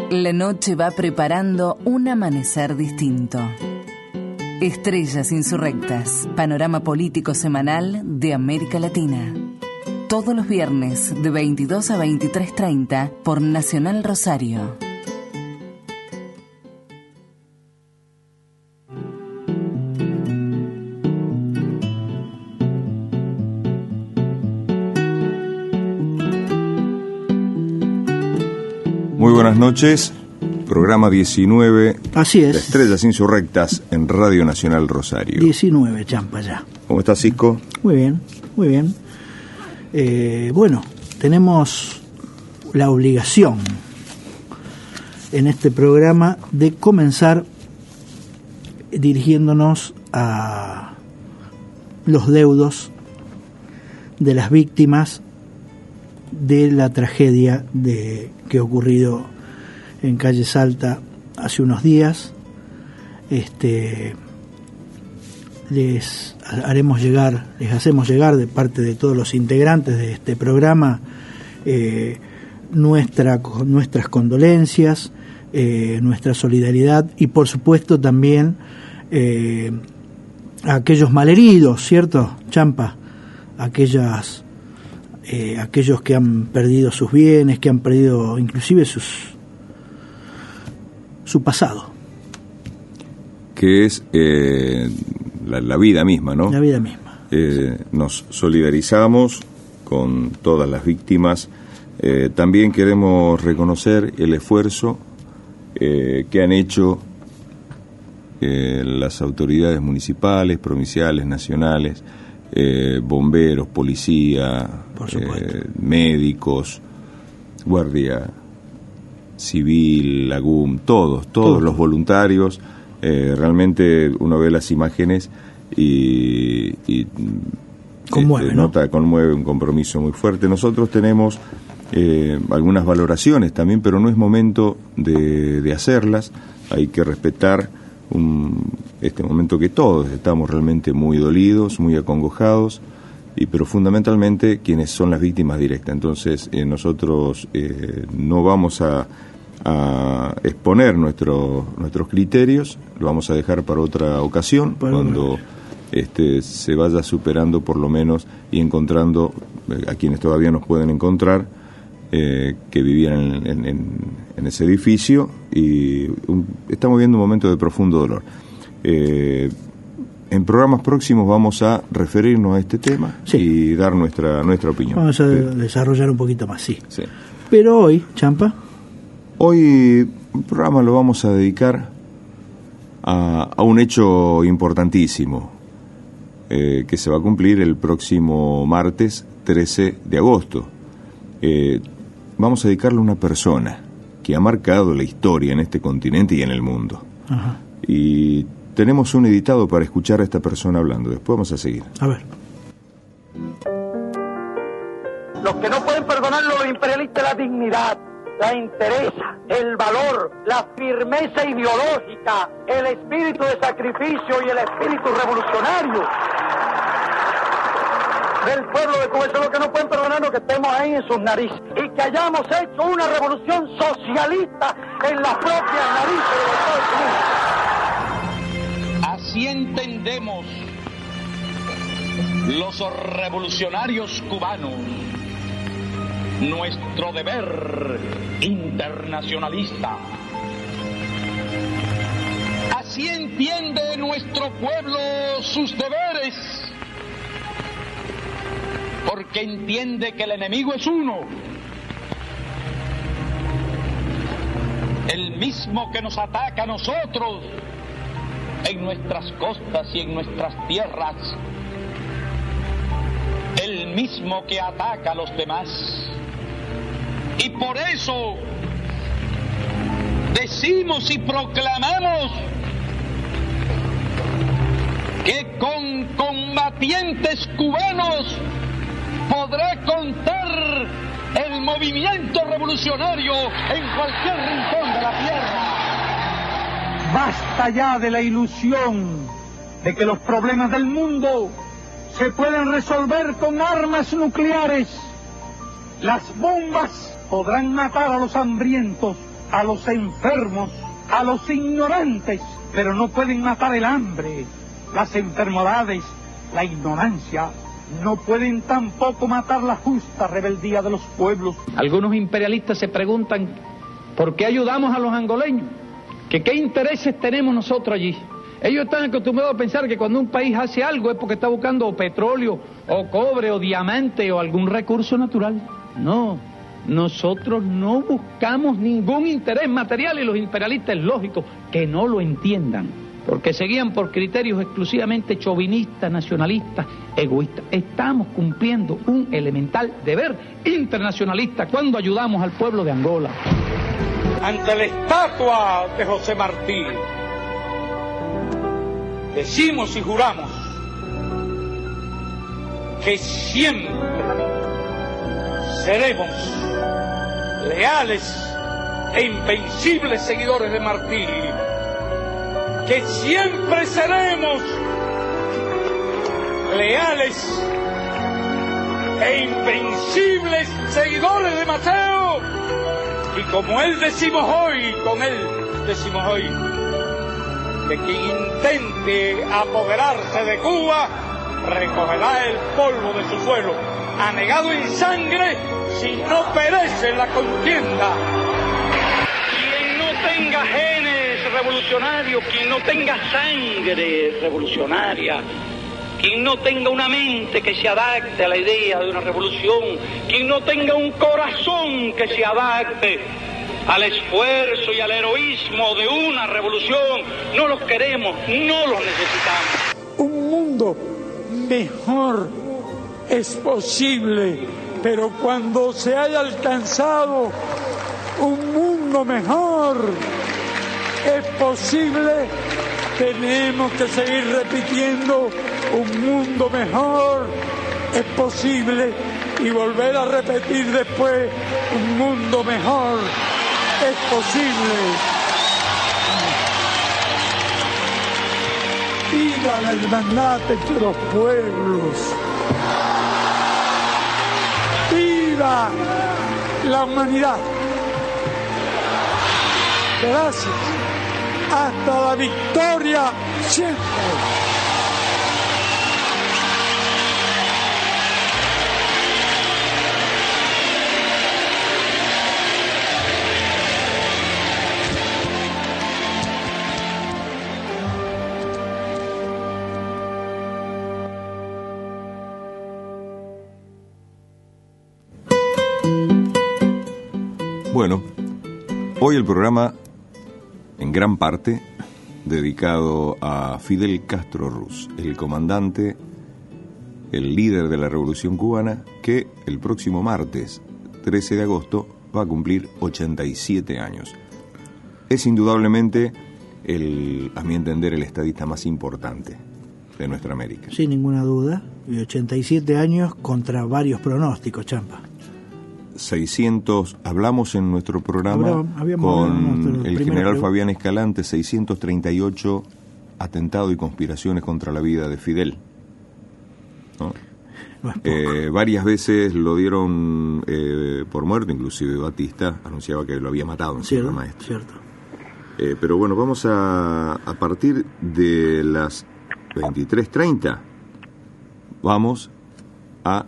La noche va preparando un amanecer distinto. Estrellas insurrectas, panorama político semanal de América Latina. Todos los viernes de 22 a 23:30 por Nacional Rosario. Muy buenas noches, programa 19. Así es. Estrellas insurrectas en Radio Nacional Rosario. 19, Champa, ya. ¿Cómo estás, Cisco? Muy bien, muy bien. Bueno, tenemos la obligación en este programa de comenzar dirigiéndonos a los deudos de las víctimas de la tragedia que ha ocurrido en Calle Salta hace unos días. Les hacemos llegar de parte de todos los integrantes de este programa nuestras condolencias, nuestra solidaridad y por supuesto también a aquellos malheridos, ¿cierto, Champa? Aquellos que han perdido sus bienes, que han perdido inclusive su pasado. Que es la vida misma, ¿no? La vida misma. Nos solidarizamos con todas las víctimas. También queremos reconocer el esfuerzo que han hecho las autoridades municipales, provinciales, nacionales, bomberos, policía, médicos, guardia civil, LAGUM, todos los voluntarios. Realmente uno ve las imágenes y conmueve, ¿no? Conmueve, un compromiso muy fuerte. Nosotros tenemos algunas valoraciones también, pero no es momento de hacerlas. Hay que respetar este momento que todos estamos realmente muy dolidos, muy acongojados, pero fundamentalmente quienes son las víctimas directas. Entonces nosotros no vamos a exponer nuestros criterios, lo vamos a dejar para otra ocasión, cuando se vaya superando por lo menos y encontrando a quienes todavía nos pueden encontrar, que vivían en ese edificio, y estamos viviendo un momento de profundo dolor. En programas próximos vamos a referirnos a este tema, sí, y dar nuestra opinión. Vamos a desarrollar un poquito más, sí. Pero hoy, Champa, hoy el programa lo vamos a dedicar a un hecho importantísimo que se va a cumplir el próximo martes 13 de agosto. Vamos a dedicarle a una persona que ha marcado la historia en este continente y en el mundo. Ajá. Y tenemos un editado para escuchar a esta persona hablando. Después vamos a seguir. A ver. Los que no pueden perdonarlo los imperialistas, la dignidad, la entereza, el valor, la firmeza ideológica, el espíritu de sacrificio y el espíritu revolucionario del pueblo de Cuba. Eso es lo que no pueden perdonarnos, que estemos ahí en sus narices y que hayamos hecho una revolución socialista en las propias narices de los Estados Unidos. Así entendemos los revolucionarios cubanos nuestro deber internacionalista. Así entiende nuestro pueblo sus deberes, porque entiende que el enemigo es uno, el mismo que nos ataca a nosotros en nuestras costas y en nuestras tierras, el mismo que ataca a los demás. Y por eso decimos y proclamamos que con combatientes cubanos podrá contar el movimiento revolucionario en cualquier rincón de la tierra. Basta ya de la ilusión de que los problemas del mundo se pueden resolver con armas nucleares. Las bombas podrán matar a los hambrientos, a los enfermos, a los ignorantes, pero no pueden matar el hambre, las enfermedades, la ignorancia. No pueden tampoco matar la justa rebeldía de los pueblos. Algunos imperialistas se preguntan ¿por qué ayudamos a los angoleños? ¿Qué intereses tenemos nosotros allí? Ellos están acostumbrados a pensar que cuando un país hace algo es porque está buscando o petróleo, o cobre, o diamante, o algún recurso natural. No, nosotros no buscamos ningún interés material y los imperialistas es lógico que no lo entiendan, porque se guían por criterios exclusivamente chauvinistas, nacionalistas, egoístas. Estamos cumpliendo un elemental deber internacionalista cuando ayudamos al pueblo de Angola. Ante la estatua de José Martí, decimos y juramos que siempre seremos leales e invencibles seguidores de Martí, que siempre seremos leales e invencibles seguidores de Maceo. Y como él decimos hoy, con él decimos hoy, que quien intente apoderarse de Cuba recogerá el polvo de su suelo, anegado en sangre, si no perece en la contienda. Quien no tenga genes revolucionarios, quien no tenga sangre revolucionaria, quien no tenga una mente que se adapte a la idea de una revolución, quien no tenga un corazón que se adapte al esfuerzo y al heroísmo de una revolución, no los queremos, no los necesitamos. Un mundo mejor es posible, pero cuando se haya alcanzado un mundo mejor es posible, tenemos que seguir repitiendo un mundo mejor es posible y volver a repetir después un mundo mejor es posible. Viva la hermandad entre los pueblos. Viva la humanidad. Gracias. Hasta la victoria siempre. Bueno, hoy el programa, en gran parte, dedicado a Fidel Castro Ruz, el comandante, el líder de la Revolución Cubana, que el próximo martes, 13 de agosto, va a cumplir 87 años. Es indudablemente, a mi entender, el estadista más importante de nuestra América. Sin ninguna duda, y 87 años contra varios pronósticos, Champa. 600, hablamos en nuestro programa con el general Fabián Escalante, 638 atentados y conspiraciones contra la vida de Fidel, ¿no? No es varias veces lo dieron por muerto, inclusive Batista anunciaba que lo había matado en Sierra Maestra. Cierto. Pero bueno, vamos a partir de las 23:30 vamos a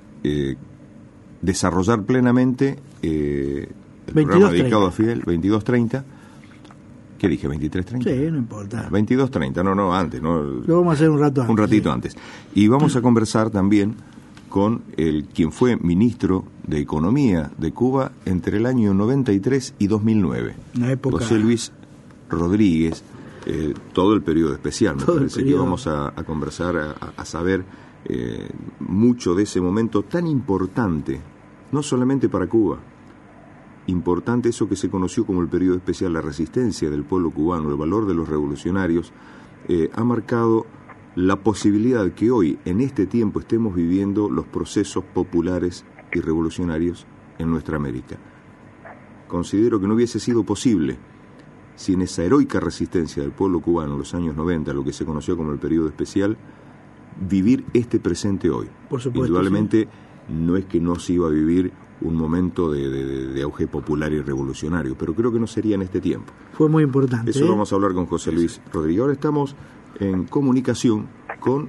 desarrollar plenamente el programa dedicado a Fidel. 22:30. ¿Qué dije? 23:30. Sí, no importa. 22:30, no, antes. No, lo vamos a hacer un rato antes. Un ratito antes. Y vamos a conversar también con quien fue ministro de Economía de Cuba entre el año 93 y 2009. Una época... José Luis Rodríguez, todo el periodo especial. Me parece que vamos a conversar, a saber mucho de ese momento tan importante, no solamente para Cuba, importante eso que se conoció como el periodo especial, la resistencia del pueblo cubano, el valor de los revolucionarios, ha marcado la posibilidad que hoy, en este tiempo, estemos viviendo los procesos populares y revolucionarios en nuestra América. Considero que no hubiese sido posible sin esa heroica resistencia del pueblo cubano en los años 90, lo que se conoció como el periodo especial, vivir este presente hoy. Por supuesto, indudablemente, sí. No es que no se iba a vivir un momento de auge popular y revolucionario, pero creo que no sería en este tiempo. Fue muy importante. Eso vamos a hablar con José Luis Rodríguez. Ahora estamos en comunicación con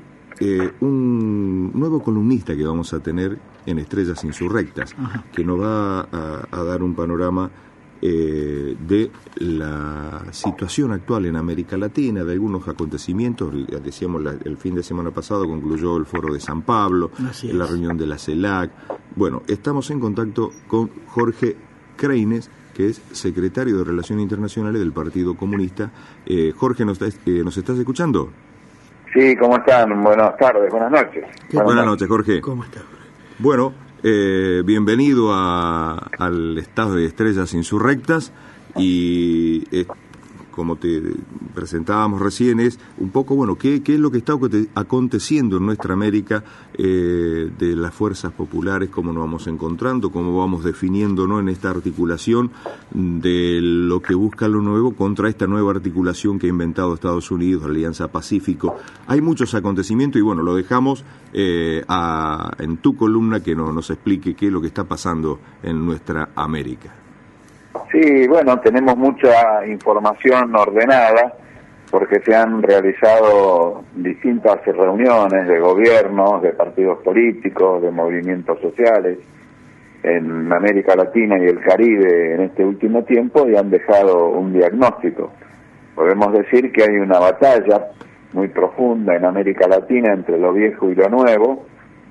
un nuevo columnista que vamos a tener en Estrellas Insurrectas, que nos va a dar un panorama de la situación actual en América Latina, de algunos acontecimientos. Decíamos, el fin de semana pasado concluyó el Foro de San Pablo, la reunión de la CELAC. Bueno, estamos en contacto con Jorge Kreines, que es secretario de Relaciones Internacionales del Partido Comunista. Jorge, ¿nos estás escuchando? Sí, ¿cómo están? Buenas tardes, buenas noches. Buenas noches, Jorge. ¿Cómo estás? Bueno, bienvenido al estado de Estrellas Insurrectas, y como te presentábamos recién, es un poco, bueno, ¿qué es lo que está aconteciendo en nuestra América de las fuerzas populares? ¿Cómo nos vamos encontrando? ¿Cómo vamos definiendo, ¿no?, en esta articulación de lo que busca lo nuevo contra esta nueva articulación que ha inventado Estados Unidos, la Alianza Pacífico? Hay muchos acontecimientos y, bueno, lo dejamos en tu columna que nos explique qué es lo que está pasando en nuestra América. Sí, bueno, tenemos mucha información ordenada porque se han realizado distintas reuniones de gobiernos, de partidos políticos, de movimientos sociales en América Latina y el Caribe en este último tiempo, y han dejado un diagnóstico. Podemos decir que hay una batalla muy profunda en América Latina entre lo viejo y lo nuevo,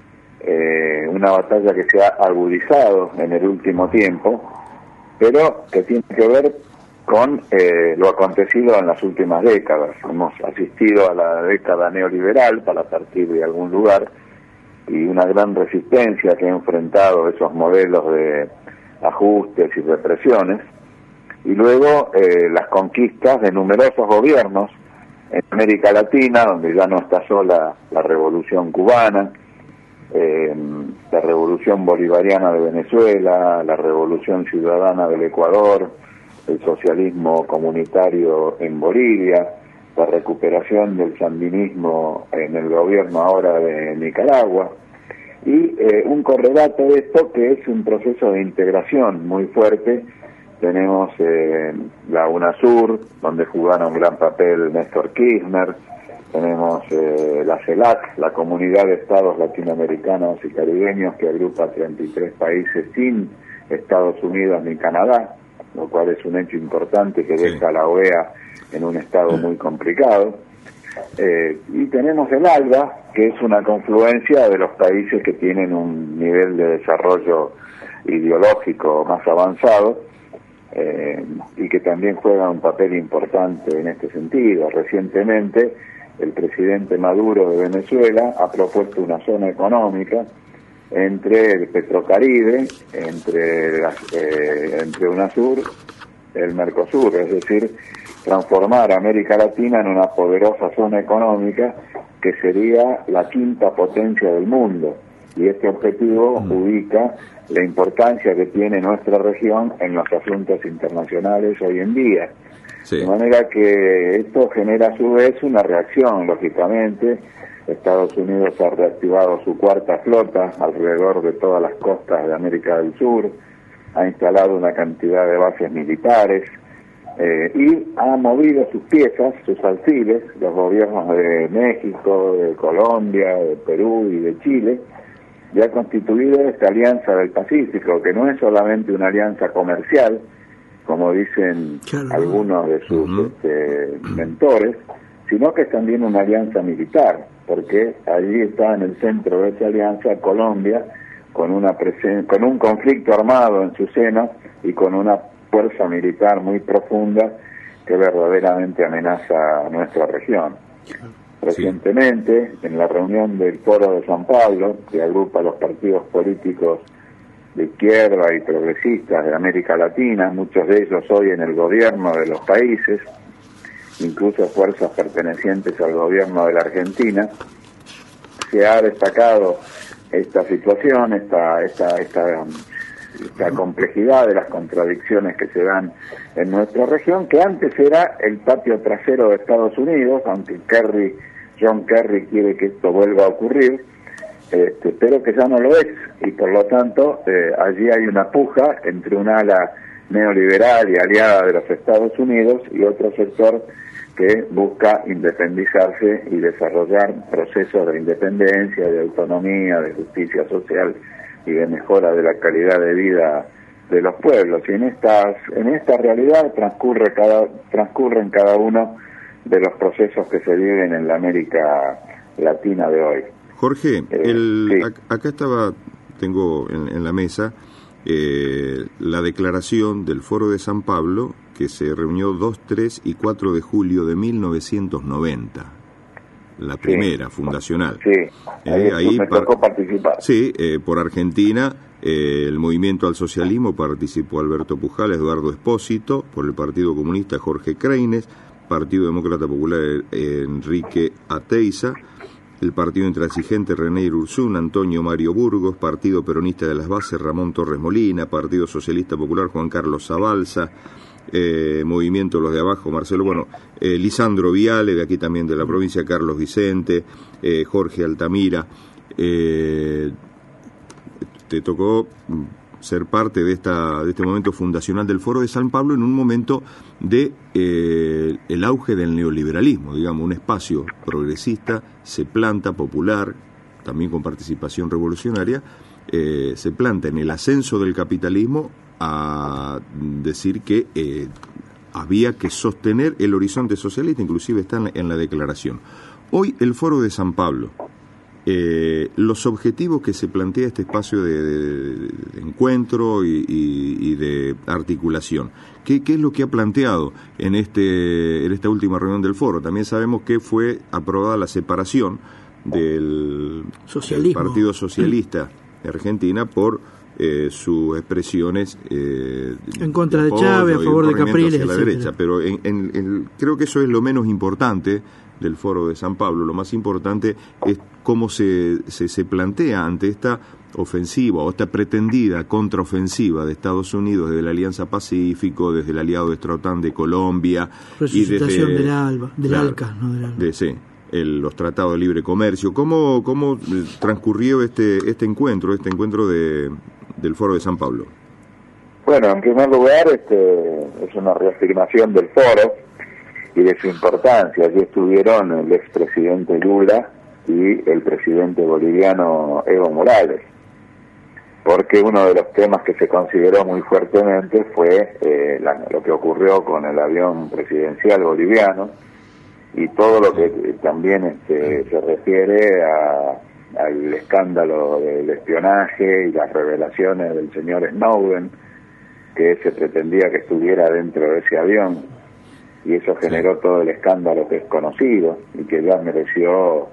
una batalla que se ha agudizado en el último tiempo, pero que tiene que ver con lo acontecido en las últimas décadas. Hemos asistido a la década neoliberal para partir de algún lugar, y una gran resistencia que ha enfrentado esos modelos de ajustes y represiones, y luego las conquistas de numerosos gobiernos en América Latina, donde ya no está sola la revolución cubana, la revolución bolivariana de Venezuela, la revolución ciudadana del Ecuador, el socialismo comunitario en Bolivia, la recuperación del sandinismo en el gobierno ahora de Nicaragua, y un correlato de esto que es un proceso de integración muy fuerte. Tenemos la UNASUR, donde jugaron un gran papel Néstor Kirchner. Tenemos la CELAC, la Comunidad de Estados Latinoamericanos y Caribeños, que agrupa 33 países sin Estados Unidos ni Canadá, lo cual es un hecho importante que deja a la OEA en un estado muy complicado. Y tenemos el ALBA, que es una confluencia de los países que tienen un nivel de desarrollo ideológico más avanzado, y que también juega un papel importante en este sentido. Recientemente, el presidente Maduro de Venezuela ha propuesto una zona económica entre el Petrocaribe, entre UNASUR, el Mercosur, es decir, transformar a América Latina en una poderosa zona económica que sería la quinta potencia del mundo. Y este objetivo ubica la importancia que tiene nuestra región en los asuntos internacionales hoy en día. Sí. De manera que esto genera a su vez una reacción, lógicamente. Estados Unidos ha reactivado su cuarta flota alrededor de todas las costas de América del Sur, ha instalado una cantidad de bases militares y ha movido sus piezas, sus alfiles, los gobiernos de México, de Colombia, de Perú y de Chile, y ha constituido esta Alianza del Pacífico, que no es solamente una alianza comercial, como dicen algunos de sus mentores, sino que es también una alianza militar, porque allí está en el centro de esa alianza Colombia, con un conflicto armado en su seno y con una fuerza militar muy profunda que verdaderamente amenaza a nuestra región. Recientemente, en la reunión del Foro de San Pablo, que agrupa a los partidos políticos de izquierda y progresistas de América Latina, muchos de ellos hoy en el gobierno de los países, incluso fuerzas pertenecientes al gobierno de la Argentina, se ha destacado esta situación, esta complejidad de las contradicciones que se dan en nuestra región, que antes era el patio trasero de Estados Unidos, aunque John Kerry quiere que esto vuelva a ocurrir, pero que ya no lo es, y por lo tanto allí hay una puja entre un ala neoliberal y aliada de los Estados Unidos y otro sector que busca independizarse y desarrollar procesos de independencia, de autonomía, de justicia social y de mejora de la calidad de vida de los pueblos. Y en esta realidad transcurren cada uno de los procesos que se viven en la América Latina de hoy. Jorge, sí. Acá tengo en la mesa la declaración del Foro de San Pablo, que se reunió 2, 3 y 4 de julio de 1990, la primera, fundacional. Sí, ahí me tocó participar. Sí, por Argentina, el Movimiento al Socialismo participó Alberto Pujals, Eduardo Espósito, por el Partido Comunista Jorge Kreines, Partido Demócrata Popular Enrique Ateiza, el Partido Intransigente René Irurzún, Antonio Mario Burgos, Partido Peronista de las Bases Ramón Torres Molina, Partido Socialista Popular Juan Carlos Zabalza, Movimiento Los de Abajo Marcelo, Lisandro Viale, de aquí también de la provincia, Carlos Vicente, Jorge Altamira. Te tocó ser parte de este momento fundacional del Foro de San Pablo en un momento de el auge del neoliberalismo, digamos, un espacio progresista se planta, popular, también con participación revolucionaria, se planta en el ascenso del capitalismo a decir que había que sostener el horizonte socialista, inclusive está en la declaración. Hoy el Foro de San Pablo, los objetivos que se plantea este espacio de encuentro y de articulación. ¿Qué es lo que ha planteado en esta última reunión del foro? También sabemos que fue aprobada la separación del Partido Socialista de Argentina por sus expresiones en contra de Chávez, a favor de Capriles, la derecha. Pero creo que eso es lo menos importante del Foro de San Pablo. Lo más importante es cómo se plantea ante esta ofensiva o esta pretendida contraofensiva de Estados Unidos desde la Alianza Pacífico, desde el aliado de OTAN de Colombia y desde del ALCA, ¿no? Los tratados de libre comercio. ¿Cómo transcurrió este encuentro del Foro de San Pablo? Bueno, en primer lugar, es una reafirmación del foro y de su importancia. Allí estuvieron el expresidente Lula y el presidente boliviano Evo Morales, porque uno de los temas que se consideró muy fuertemente fue lo que ocurrió con el avión presidencial boliviano y todo lo que también se refiere al escándalo del espionaje y las revelaciones del señor Snowden, que se pretendía que estuviera dentro de ese avión, y eso generó todo el escándalo que es conocido y que ya mereció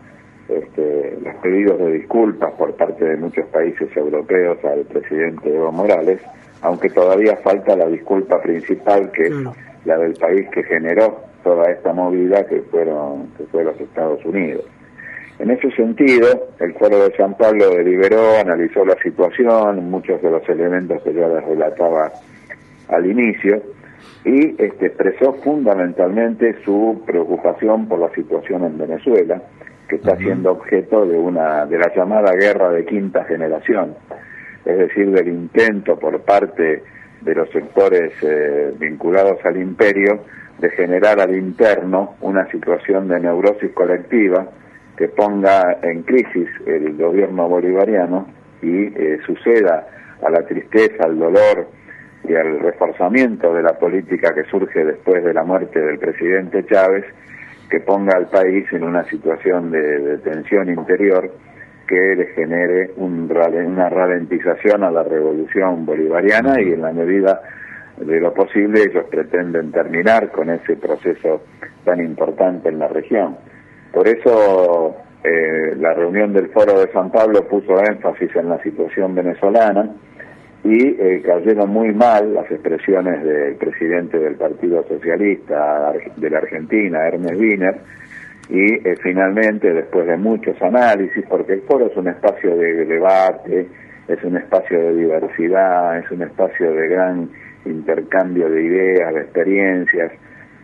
los pedidos de disculpas por parte de muchos países europeos al presidente Evo Morales, aunque todavía falta la disculpa principal, que es la del país que generó toda esta movida, que fue los Estados Unidos. En ese sentido, el Foro de San Pablo deliberó, analizó la situación, muchos de los elementos que yo les relataba al inicio, y expresó fundamentalmente su preocupación por la situación en Venezuela, que está siendo objeto de la llamada guerra de quinta generación, es decir, del intento por parte de los sectores vinculados al imperio de generar al interno una situación de neurosis colectiva que ponga en crisis el gobierno bolivariano y suceda a la tristeza, al dolor y al reforzamiento de la política que surge después de la muerte del presidente Chávez, que ponga al país en una situación de tensión interior que le genere una ralentización a la revolución bolivariana, y en la medida de lo posible ellos pretenden terminar con ese proceso tan importante en la región. Por eso la reunión del Foro de San Pablo puso énfasis en la situación venezolana y cayeron muy mal las expresiones del presidente del Partido Socialista de la Argentina, Ernest Wiener, y finalmente, después de muchos análisis, porque el foro es un espacio de debate, es un espacio de diversidad, es un espacio de gran intercambio de ideas, de experiencias,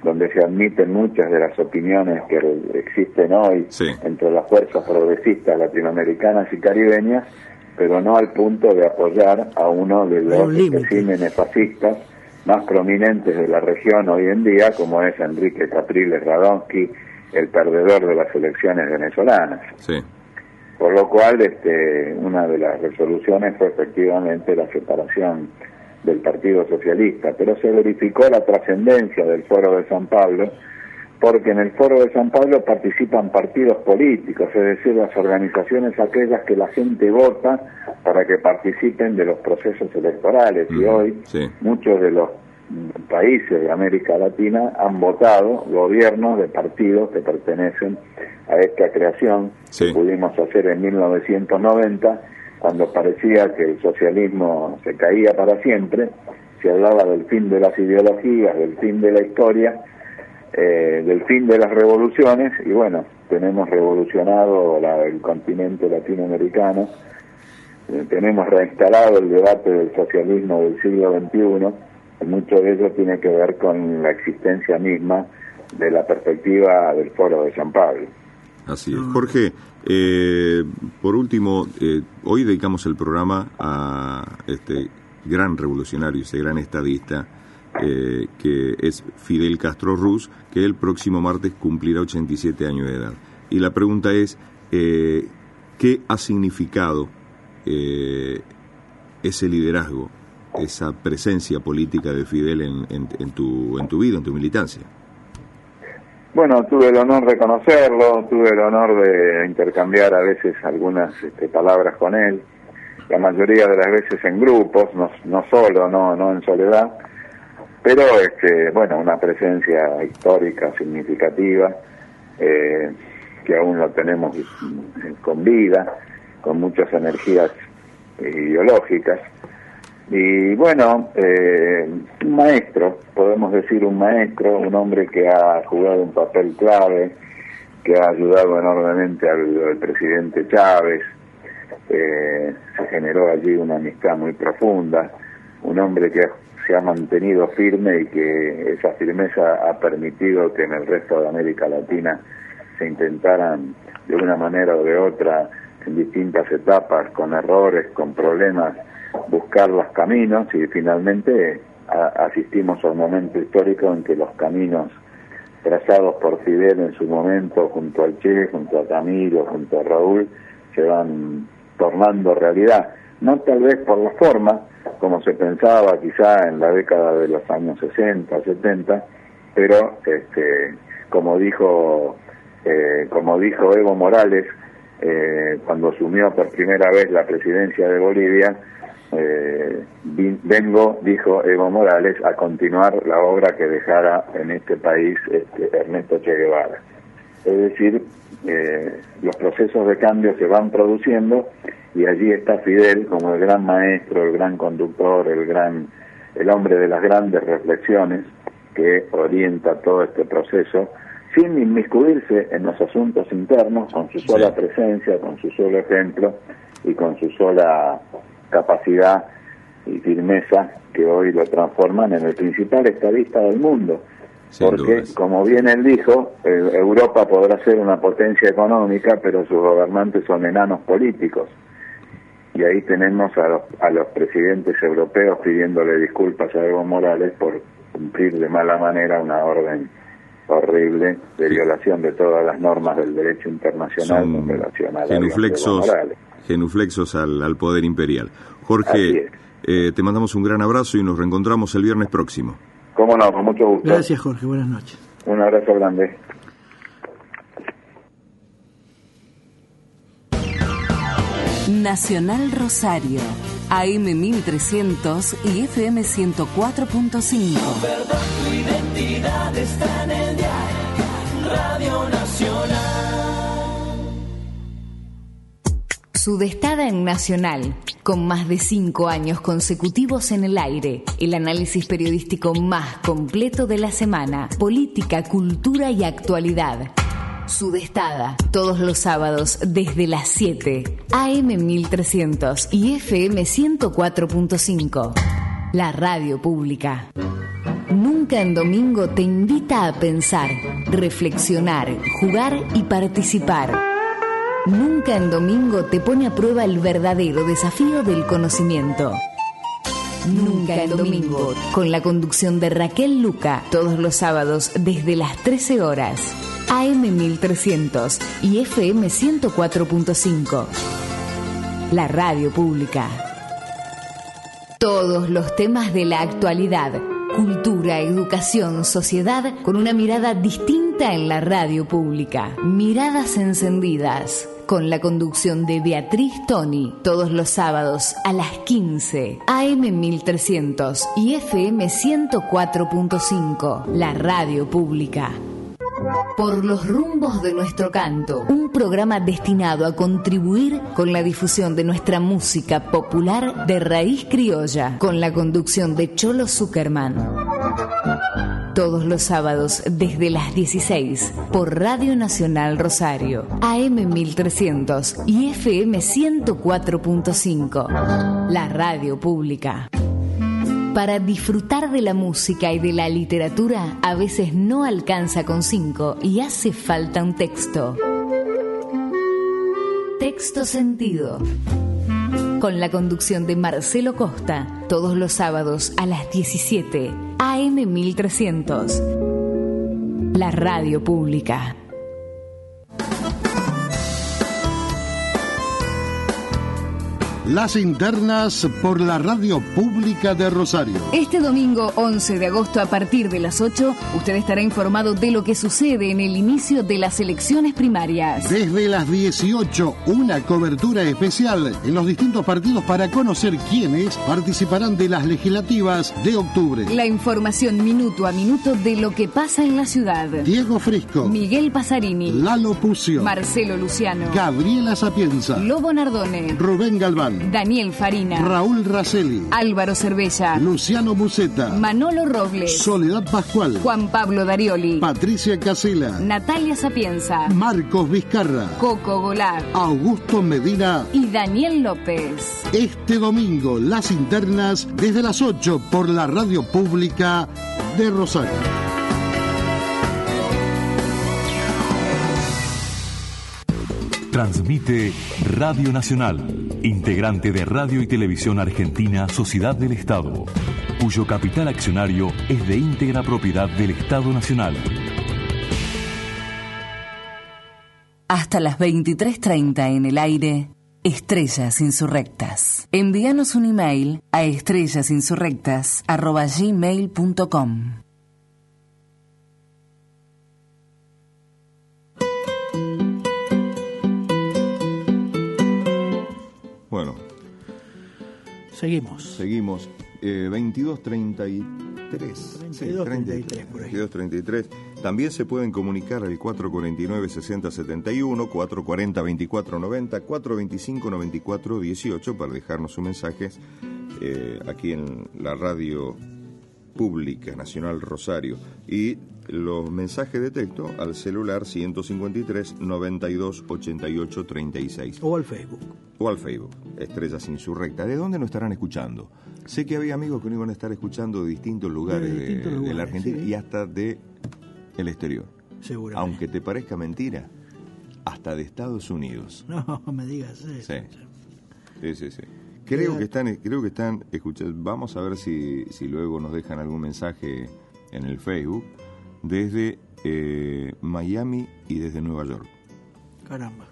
donde se admiten muchas de las opiniones que existen hoy sí. entre las fuerzas progresistas latinoamericanas y caribeñas, pero no al punto de apoyar a uno de los especímenes fascistas más prominentes de la región hoy en día, como es Enrique Capriles Radonsky, el perdedor de las elecciones venezolanas. Sí. Por lo cual, una de las resoluciones fue efectivamente la separación del Partido Socialista, pero se verificó la trascendencia del Foro de San Pablo, porque en el Foro de San Pablo participan partidos políticos, es decir, las organizaciones aquellas que la gente vota para que participen de los procesos electorales, y hoy sí. muchos de los países de América Latina han votado gobiernos de partidos que pertenecen a esta creación sí. que pudimos hacer en 1990, cuando parecía que el socialismo se caía para siempre. Se hablaba del fin de las ideologías, del fin de la historia, del fin de las revoluciones, y bueno, tenemos revolucionado el continente latinoamericano, tenemos reinstalado el debate del socialismo del siglo XXI, y mucho de ello tiene que ver con la existencia misma de la perspectiva del Foro de San Pablo. Así es. Jorge, por último, hoy dedicamos el programa a este gran revolucionario, ese gran estadista, que es Fidel Castro Ruz, que el próximo martes cumplirá 87 años de edad. Y la pregunta es, ¿qué ha significado ese liderazgo, esa presencia política de Fidel en tu vida, en tu militancia? Bueno, tuve el honor de conocerlo, tuve el honor de intercambiar a veces algunas palabras con él, la mayoría de las veces en grupos, no solo, no en soledad, pero bueno, una presencia histórica significativa, que aún lo tenemos con vida, con muchas energías ideológicas. Y bueno, un maestro, podemos decir un maestro, un hombre que ha jugado un papel clave, que ha ayudado enormemente al presidente Chávez, se generó allí una amistad muy profunda, un hombre que se ha mantenido firme y que esa firmeza ha permitido que en el resto de América Latina se intentaran de una manera o de otra, en distintas etapas, con errores, con problemas, buscar los caminos, y finalmente asistimos a un momento histórico en que los caminos trazados por Fidel en su momento, junto al Che, junto a Camilo, junto a Raúl, se van tornando realidad, no tal vez por la forma, como se pensaba quizá en la década de los años 60, 70, pero como dijo Evo Morales, cuando asumió por primera vez la presidencia de Bolivia, vengo, dijo Evo Morales, a continuar la obra que dejara en este país Ernesto Che Guevara. Es decir, los procesos de cambio se van produciendo, y allí está Fidel como el gran maestro, el gran conductor, el hombre de las grandes reflexiones que orienta todo este proceso, sin inmiscuirse en los asuntos internos, con su sola presencia, con su solo ejemplo y con su sola capacidad y firmeza, que hoy lo transforman en el principal estadista del mundo. Porque, como bien él dijo, Europa podrá ser una potencia económica, pero sus gobernantes son enanos políticos. Y ahí tenemos a los presidentes europeos pidiéndole disculpas a Evo Morales por cumplir de mala manera una orden horrible de violación de todas las normas del derecho internacional en relación a genuflexos al poder imperial. Jorge, te mandamos un gran abrazo y nos reencontramos el viernes próximo. Cómo no, con mucho gusto. Gracias, Jorge, buenas noches. Un abrazo grande. Nacional Rosario, AM 1300 y FM 104.5. Verdad, tu identidad está en el diario Radio Nacional. Sudestada en Nacional, con más de 5 años consecutivos en el aire, el análisis periodístico más completo de la semana, política, cultura y actualidad. Sudestada, todos los sábados desde las 7, AM 1300 y FM 104.5. La radio pública. Nunca en Domingo te invita a pensar, reflexionar, jugar y participar. Nunca en Domingo te pone a prueba el verdadero desafío del conocimiento. Nunca en Domingo, con la conducción de Raquel Luca, todos los sábados desde las 13 horas. AM 1300 y FM 104.5. La radio pública. Todos los temas de la actualidad, cultura, educación, sociedad, con una mirada distinta en la radio pública. Miradas encendidas, con la conducción de Beatriz Toni, todos los sábados a las 15, AM 1300 y FM 104.5, la radio pública. Por los rumbos de nuestro canto, un programa destinado a contribuir con la difusión de nuestra música popular de raíz criolla, con la conducción de Cholo Zuckerman. Todos los sábados desde las 16 por Radio Nacional Rosario, AM 1300 y FM 104.5, la radio pública. Para disfrutar de la música y de la literatura, a veces no alcanza con 5 y hace falta un texto. Texto Sentido. Con la conducción de Marcelo Costa, todos los sábados a las 17, AM 1300. La radio pública. Las internas por la radio pública de Rosario. Este domingo 11 de agosto a partir de las 8, usted estará informado de lo que sucede en el inicio de las elecciones primarias. Desde las 18, una cobertura especial en los distintos partidos para conocer quiénes participarán de las legislativas de octubre. La información minuto a minuto de lo que pasa en la ciudad. Diego Frisco, Miguel Pasarini, Lalo Pucio, Marcelo Luciano, Gabriela Sapienza, Lobo Nardone, Rubén Galván, Daniel Farina, Raúl Racelli, Álvaro Cervella, Luciano Buceta, Manolo Robles, Soledad Pascual, Juan Pablo Darioli, Patricia Casela, Natalia Sapienza, Marcos Vizcarra, Coco Golar, Augusto Medina y Daniel López. Este domingo, las internas desde las 8 por la radio pública de Rosario. Transmite Radio Nacional, integrante de Radio y Televisión Argentina Sociedad del Estado, cuyo capital accionario es de íntegra propiedad del Estado Nacional. Hasta las 23:30 en el aire, Estrellas Insurrectas. Envíanos un email a estrellasinsurrectas@gmail.com. Bueno, seguimos. 22:33. 22:33 por ahí. 22:33. También se pueden comunicar al 449-6071, 440-2490, 425-9418 para dejarnos sus mensajes aquí en la radio pública Nacional Rosario. Y los mensajes de texto al celular 153 92 88 36. O al Facebook. Estrellas Insurrectas. ¿De dónde nos estarán escuchando? Sé que había amigos que nos iban a estar escuchando de distintos lugares de la Argentina, sí, y hasta de el exterior. Seguro. Aunque te parezca mentira, hasta de Estados Unidos. No me digas eso. Sí. Creo que están escuchando. Vamos a ver si luego nos dejan algún mensaje en el Facebook desde Miami y desde Nueva York. Caramba.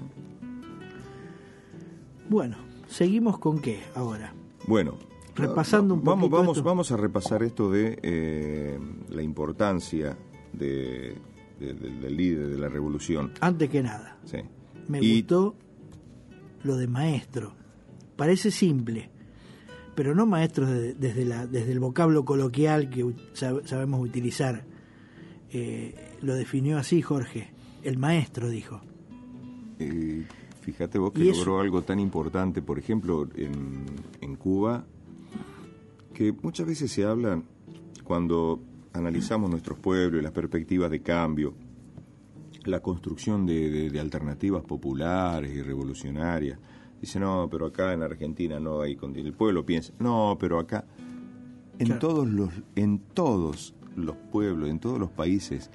Bueno, seguimos con qué ahora. Bueno, repasando un poquito. Vamos a repasar esto de la importancia del líder de la revolución. Antes que nada, sí, me gustó lo de maestro. Parece simple, pero no maestro desde el vocablo coloquial que sabemos utilizar. Lo definió así Jorge, el maestro, dijo. Fíjate vos que logró algo tan importante, por ejemplo, en Cuba, que muchas veces se habla, cuando analizamos nuestros pueblos y las perspectivas de cambio, la construcción de alternativas populares y revolucionarias. Dice, no, pero acá en Argentina no hay... El pueblo piensa, no, pero acá... En todos los pueblos, en todos los países,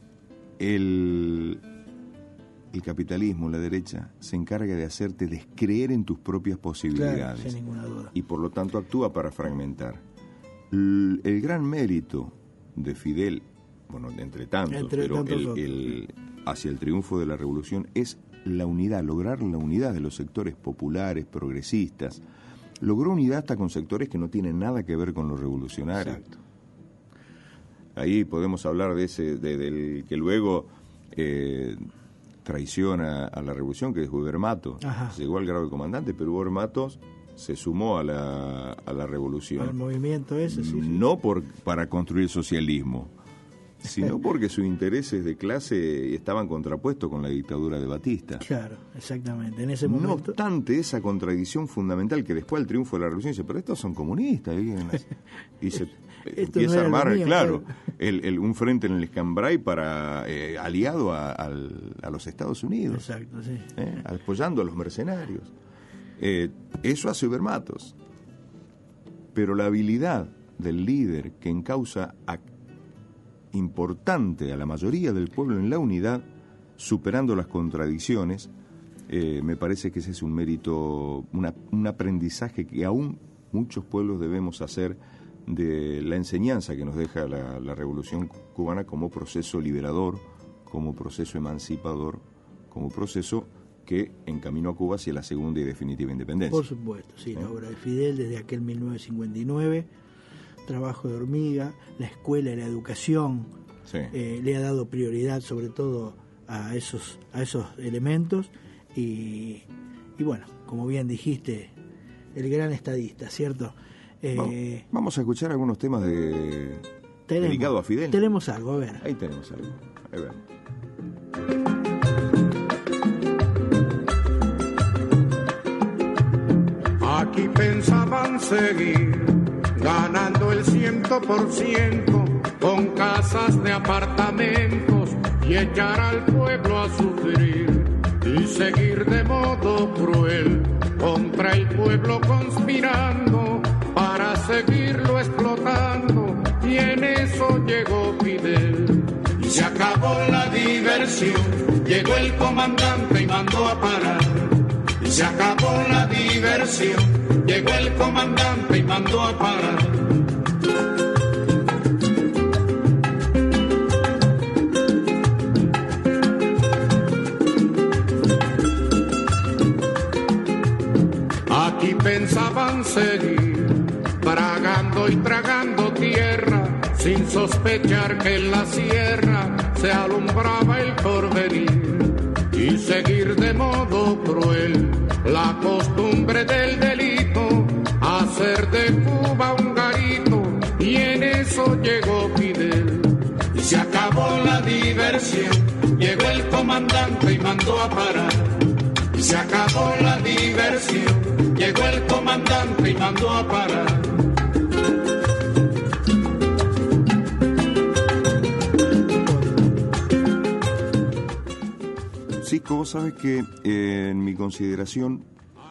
el capitalismo, la derecha, se encarga de hacerte descreer en tus propias posibilidades. Claro, sin ninguna duda. Y por lo tanto actúa para fragmentar. El gran mérito de Fidel, bueno, entre tantos, pero hacia el triunfo de la revolución es la unidad, lograr la unidad de los sectores populares, progresistas. Logró unidad hasta con sectores que no tienen nada que ver con lo revolucionario. Exacto. Ahí podemos hablar de del que luego traiciona a la revolución, que es Weber Matos. Llegó al grado de comandante, pero Weber Matos se sumó a la revolución. Al movimiento ese, sí. No para construir socialismo, sino porque sus intereses de clase estaban contrapuestos con la dictadura de Batista. Claro, exactamente. En ese momento. No obstante, esa contradicción fundamental que después del triunfo de la revolución dice, pero estos son comunistas, y se empieza a armar, claro, un frente en el Escambray para aliado a los Estados Unidos. Exacto, sí. Apoyando a los mercenarios. Eso hace Weber Matos. Pero la habilidad del líder que encausa importante a la mayoría del pueblo en la unidad, superando las contradicciones, me parece que ese es un mérito, un aprendizaje que aún muchos pueblos debemos hacer de la enseñanza que nos deja la Revolución Cubana como proceso liberador, como proceso emancipador, como proceso que encaminó a Cuba hacia la segunda y definitiva independencia. Por supuesto, sí, la obra de Fidel desde aquel 1959, trabajo de hormiga, la escuela y la educación, sí. Le ha dado prioridad sobre todo a esos elementos y bueno, como bien dijiste, el gran estadista, ¿cierto? Vamos a escuchar algunos temas dedicados a Fidel. Tenemos algo, a ver. Ahí tenemos algo, a ver. Aquí pensaban seguir ganando el 100% con casas de apartamentos y echar al pueblo a sufrir y seguir de modo cruel contra el pueblo conspirando para seguirlo explotando, y en eso llegó Fidel y se acabó la diversión. Llegó el comandante y mandó a parar y se acabó la diversión. Llegó el comandante y mandó a parar. Aquí pensaban seguir tragando y tragando tierra, sin sospechar que en la sierra se alumbraba el porvenir, y seguir de modo cruel la costumbre del delito, hacer de Cuba un garito, y en eso llegó Fidel y se acabó la diversión. Llegó el comandante y mandó a parar y se acabó la diversión. Llegó el comandante y mandó a parar. Cisco, vos sabés que en mi consideración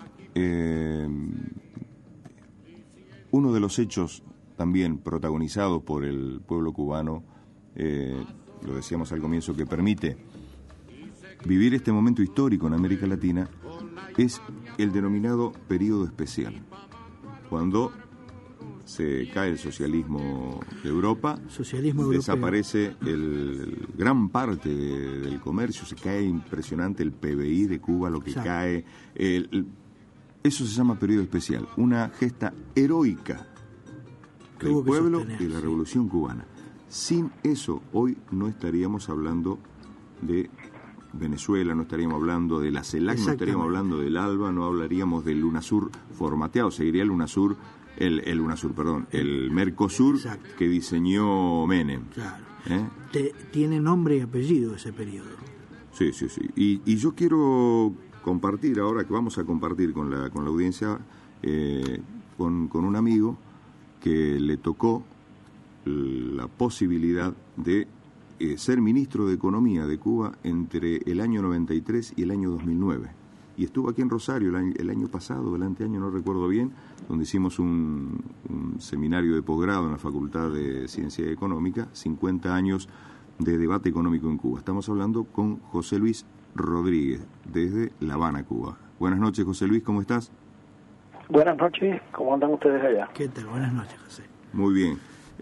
uno de los hechos también protagonizados por el pueblo cubano, lo decíamos al comienzo, que permite vivir este momento histórico en América Latina, es el denominado periodo especial, cuando se cae el socialismo de Europa, desaparece gran parte del comercio, se cae impresionante el PBI de Cuba, lo que cae, eso se llama periodo especial, una gesta heroica del pueblo y de la revolución cubana. Sin eso hoy no estaríamos hablando de Venezuela, no estaríamos hablando de la CELAC, no estaríamos hablando del ALBA, no hablaríamos del UNASUR formateado, seguiría el UNASUR, el Mercosur. Exacto. Que diseñó Menem. Claro. Tiene nombre y apellido ese periodo. Sí. Y yo quiero compartir, ahora que vamos a compartir con la audiencia, con un amigo que le tocó la posibilidad de ser ministro de Economía de Cuba entre el año 93 y el año 2009. y estuvo aquí en Rosario el año pasado, el anteaño, no recuerdo bien, donde hicimos un seminario de posgrado en la Facultad de Ciencia Económica, 50 años de debate económico en Cuba. Estamos hablando con José Luis Rodríguez, desde La Habana, Cuba. Buenas noches, José Luis, ¿cómo estás? Buenas noches, ¿cómo andan ustedes allá? ¿Qué tal? Buenas noches, José. Muy bien.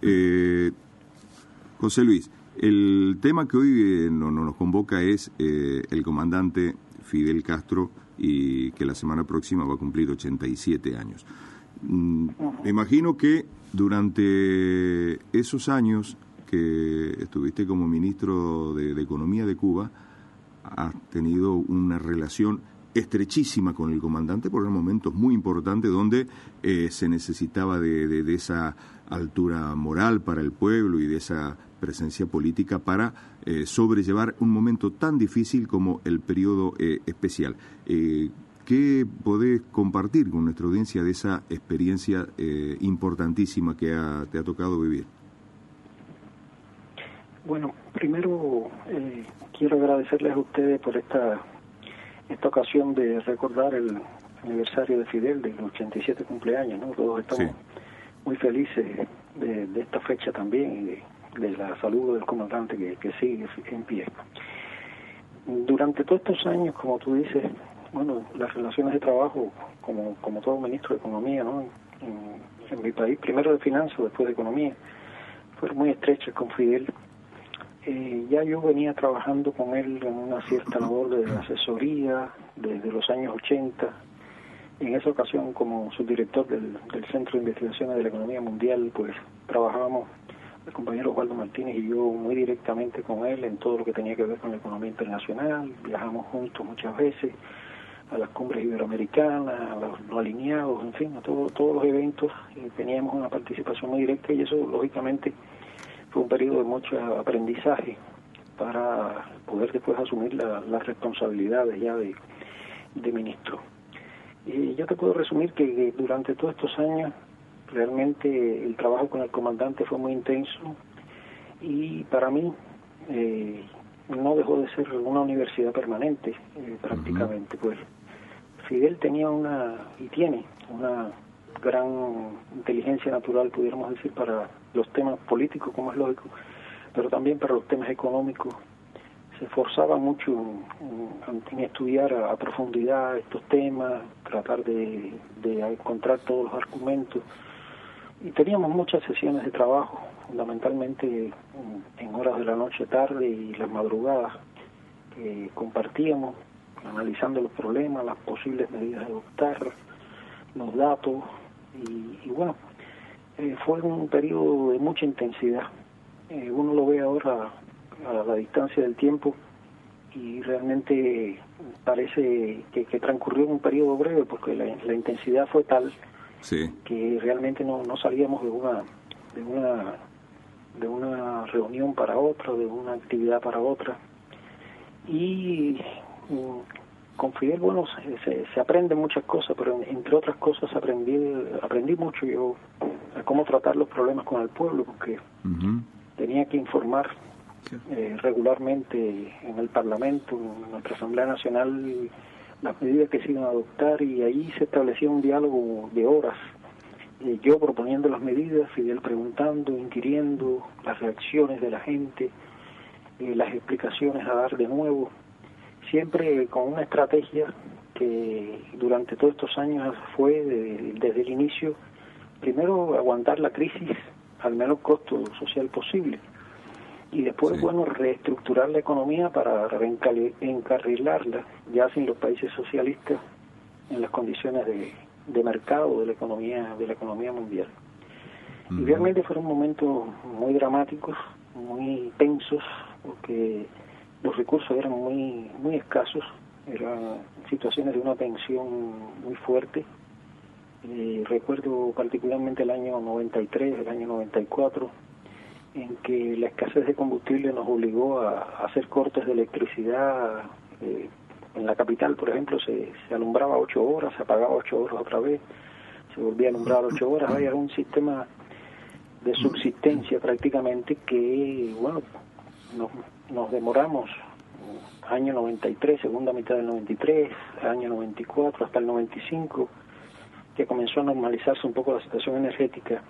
José Luis, el tema que hoy nos convoca es el comandante Fidel Castro, y que la semana próxima va a cumplir 87 años. Me imagino que durante esos años que estuviste como ministro de Economía de Cuba, has tenido una relación estrechísima con el comandante, porque eran momentos muy importantes donde se necesitaba de esa altura moral para el pueblo y de esa presencia política para sobrellevar un momento tan difícil como el periodo especial. ¿Qué podés compartir con nuestra audiencia de esa experiencia importantísima que te ha tocado vivir? Bueno, primero quiero agradecerles a ustedes por esta ocasión de recordar el aniversario de Fidel, del 87 cumpleaños, ¿no? Todos estamos muy felices de esta fecha también, y de la salud del comandante que sigue en pie. Durante todos estos años, como tú dices, bueno, las relaciones de trabajo, como todo ministro de Economía, ¿no? En mi país, primero de Finanzas, después de Economía, fueron muy estrechas con Fidel. Ya yo venía trabajando con él en una cierta labor de asesoría desde los años 80. En esa ocasión, como subdirector del Centro de Investigaciones de la Economía Mundial, pues trabajábamos el compañero Osvaldo Martínez y yo muy directamente con él en todo lo que tenía que ver con la economía internacional. Viajamos juntos muchas veces a las cumbres iberoamericanas, a los alineados, en fin, a todos los eventos. Teníamos una participación muy directa y eso, lógicamente, fue un periodo de mucho aprendizaje para poder después asumir las responsabilidades ya de ministro. Y yo te puedo resumir que durante todos estos años realmente el trabajo con el comandante fue muy intenso y para mí no dejó de ser una universidad permanente prácticamente. Pues Fidel tenía tiene una gran inteligencia natural, pudiéramos decir, para los temas políticos, como es lógico, pero también para los temas económicos. Se esforzaba mucho en estudiar a profundidad estos temas, tratar de encontrar todos los argumentos. Y teníamos muchas sesiones de trabajo, fundamentalmente en horas de la noche, tarde y las madrugadas, que compartíamos, analizando los problemas, las posibles medidas a adoptar, los datos, y bueno, fue un periodo de mucha intensidad. Uno lo ve ahora a la distancia del tiempo y realmente parece que transcurrió un periodo breve, porque la intensidad fue tal que realmente no salíamos de una reunión para otra, de una actividad para otra. Y con Fidel, bueno, se aprende muchas cosas, pero entre otras cosas aprendí mucho yo a cómo tratar los problemas con el pueblo, porque tenía que informar regularmente en el Parlamento, en nuestra Asamblea Nacional, las medidas que se iban a adoptar, y ahí se establecía un diálogo de horas, yo proponiendo las medidas, Fidel preguntando, inquiriendo las reacciones de la gente, las explicaciones a dar de nuevo, siempre con una estrategia que durante todos estos años fue desde el inicio, primero aguantar la crisis al menor costo social posible, y después, bueno, reestructurar la economía para encarrilarla ya sin los países socialistas en las condiciones de mercado de la economía mundial. Y realmente fueron momentos muy dramáticos, muy tensos, porque los recursos eran muy escasos, eran situaciones de una tensión muy fuerte. Recuerdo particularmente el año 93, el año 94, en que la escasez de combustible nos obligó a hacer cortes de electricidad. En la capital, por ejemplo, se alumbraba 8 horas, se apagaba 8 horas otra vez, se volvía a alumbrar 8 horas. Era un sistema de subsistencia prácticamente que, bueno, nos demoramos año 93, segunda mitad del 93, año 94 hasta el 95, que comenzó a normalizarse un poco la situación energética.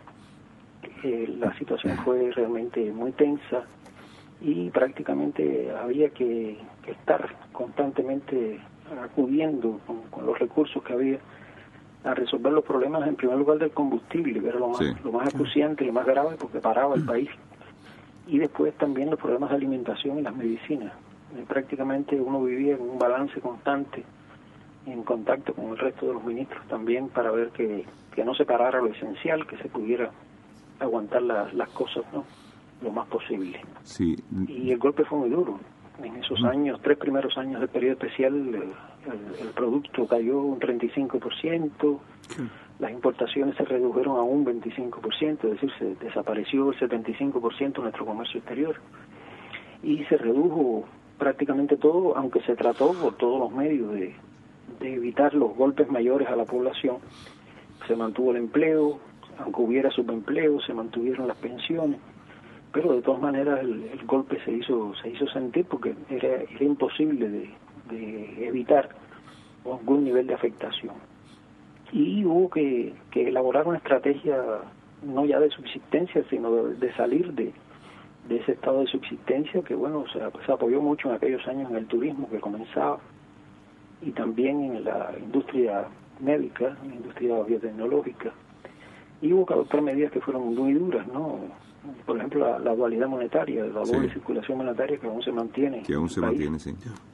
La situación fue realmente muy tensa y prácticamente había que estar constantemente acudiendo con los recursos que había a resolver los problemas, en primer lugar del combustible, que era lo más acuciante y lo más grave porque paraba el país, y después también los problemas de alimentación y las medicinas. Prácticamente uno vivía en un balance constante, en contacto con el resto de los ministros también, para ver que no se parara lo esencial, que se pudiera aguantar las cosas, ¿no?, lo más posible. Sí. Y el golpe fue muy duro. En esos años, 3 primeros años del periodo especial, el producto cayó un 35%, las importaciones se redujeron a un 25%, es decir, se desapareció el 75% de nuestro comercio exterior. Y se redujo prácticamente todo, aunque se trató por todos los medios de evitar los golpes mayores a la población. Se mantuvo el empleo, aunque hubiera subempleo, se mantuvieron las pensiones, pero de todas maneras el golpe se hizo sentir porque era imposible de evitar algún nivel de afectación. Y hubo que elaborar una estrategia no ya de subsistencia, sino de salir de ese estado de subsistencia que, bueno, se apoyó mucho en aquellos años en el turismo que comenzaba y también en la industria médica, en la industria biotecnológica. Y hubo que adoptar medidas que fueron muy duras, ¿no? Por ejemplo, la dualidad monetaria, la doble circulación monetaria que aún se mantiene. Que aún se mantiene, sí.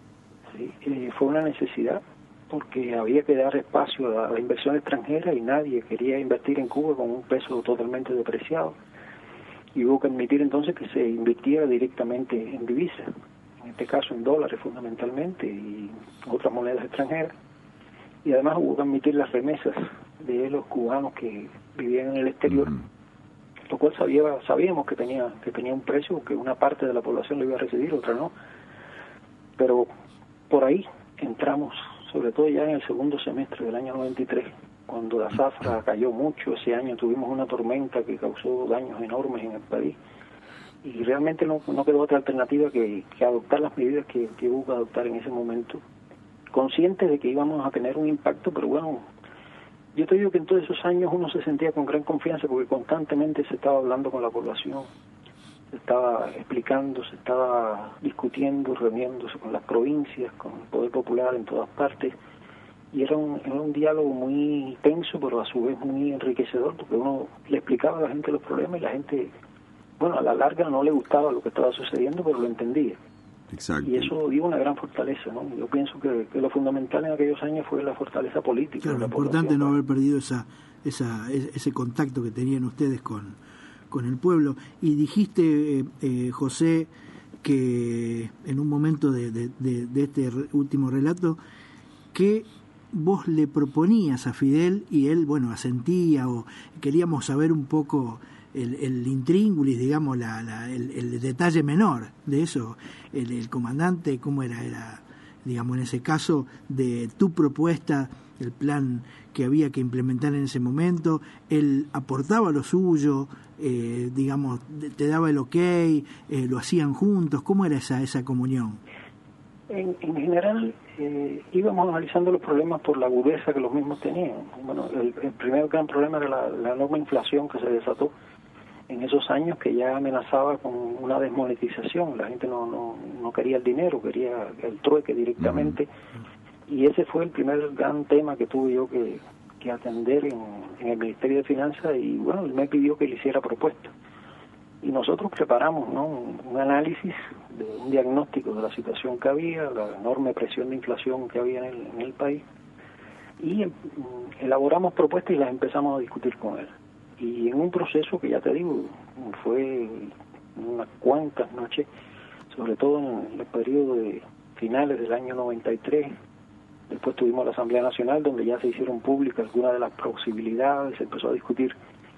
Fue una necesidad porque había que dar espacio a la inversión extranjera y nadie quería invertir en Cuba con un peso totalmente depreciado. Y hubo que admitir entonces que se invirtiera directamente en divisas, en este caso en dólares fundamentalmente y otras monedas extranjeras. Y además hubo que admitir las remesas de los cubanos que vivían en el exterior, lo cual sabíamos que tenía un precio, que una parte de la población lo iba a recibir, otra no. Pero por ahí entramos, sobre todo ya en el segundo semestre del año 93, cuando la zafra cayó mucho. Ese año tuvimos una tormenta que causó daños enormes en el país y realmente no quedó otra alternativa que adoptar las medidas que hubo que adoptar en ese momento, conscientes de que íbamos a tener un impacto, pero bueno, yo te digo que en todos esos años uno se sentía con gran confianza porque constantemente se estaba hablando con la población, se estaba explicando, se estaba discutiendo, reuniéndose con las provincias, con el Poder Popular en todas partes, y era un diálogo muy tenso, pero a su vez muy enriquecedor, porque uno le explicaba a la gente los problemas y la gente, bueno, a la larga no le gustaba lo que estaba sucediendo, pero lo entendía. Exacto. Y eso dio una gran fortaleza, ¿no? Yo pienso que lo fundamental en aquellos años fue la fortaleza política. Claro, lo importante no haber perdido ese contacto que tenían ustedes con el pueblo. Y dijiste, José, que en un momento de este último relato, que vos le proponías a Fidel y él, bueno, asentía, o queríamos saber un poco el intríngulis, digamos, el detalle menor de eso. El comandante, ¿cómo era, digamos, en ese caso, de tu propuesta, el plan que había que implementar en ese momento? Él aportaba lo suyo, digamos, te daba el ok, lo hacían juntos. ¿Cómo era esa comunión? En general íbamos analizando los problemas por la agudeza que los mismos tenían. Bueno, el primer gran problema era la enorme inflación que se desató en esos años, que ya amenazaba con una desmonetización. La gente no quería el dinero, quería el trueque directamente. Y ese fue el primer gran tema que tuve yo que atender en el Ministerio de Finanzas, y bueno, él me pidió que le hiciera propuestas. Y nosotros preparamos, ¿no?, un análisis, un diagnóstico de la situación que había, la enorme presión de inflación que había en el país, y elaboramos propuestas y las empezamos a discutir con él. Y en un proceso que, ya te digo, fue unas cuantas noches, sobre todo en el periodo de finales del año 93. Después tuvimos la Asamblea Nacional, donde ya se hicieron públicas algunas de las posibilidades, se empezó a discutir.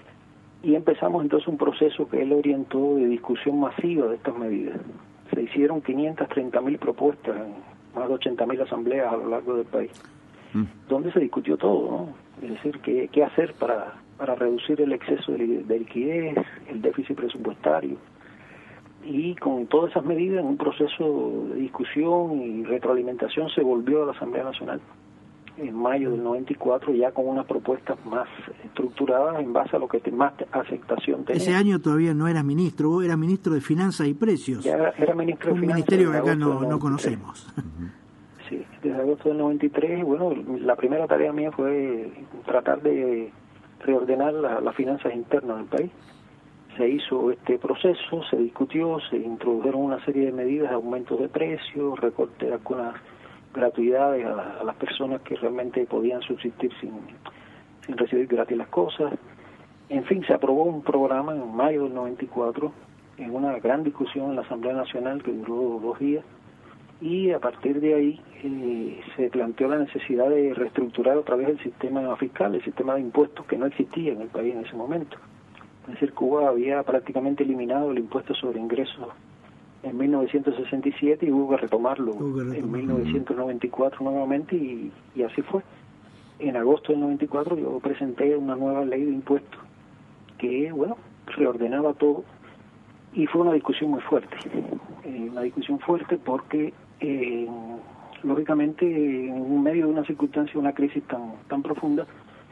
Y empezamos entonces un proceso que él orientó de discusión masiva de estas medidas. Se hicieron 530.000 propuestas en más de 80.000 asambleas a lo largo del país, donde se discutió todo, ¿no? Es decir, qué hacer para reducir el exceso de liquidez, el déficit presupuestario, y con todas esas medidas, en un proceso de discusión y retroalimentación, se volvió a la Asamblea Nacional en mayo del 94, ya con unas propuestas más estructuradas en base a lo que más aceptación tenía. Ese año todavía no eras ministro, era ministro de Finanzas y Precios. Ya era ministro de Finanzas. Un ministerio que acá no conocemos. Sí, desde agosto del 93, bueno, la primera tarea mía fue tratar de reordenar las finanzas internas del país. Se hizo este proceso, se discutió, se introdujeron una serie de medidas de aumentos de precios, recorte de algunas gratuidades a las personas que realmente podían subsistir sin recibir gratis las cosas. En fin, se aprobó un programa en mayo del 94, en una gran discusión en la Asamblea Nacional que duró 2 días, y a partir de ahí se planteó la necesidad de reestructurar otra vez el sistema fiscal, el sistema de impuestos que no existía en el país en ese momento. Es decir, Cuba había prácticamente eliminado el impuesto sobre ingresos en 1967 y hubo que retomarlo en 1994 nuevamente, y así fue. En agosto del 94 yo presenté una nueva ley de impuestos que, bueno, reordenaba todo, y fue una discusión muy fuerte. Una discusión fuerte porque, lógicamente, en medio de una circunstancia, una crisis tan profunda,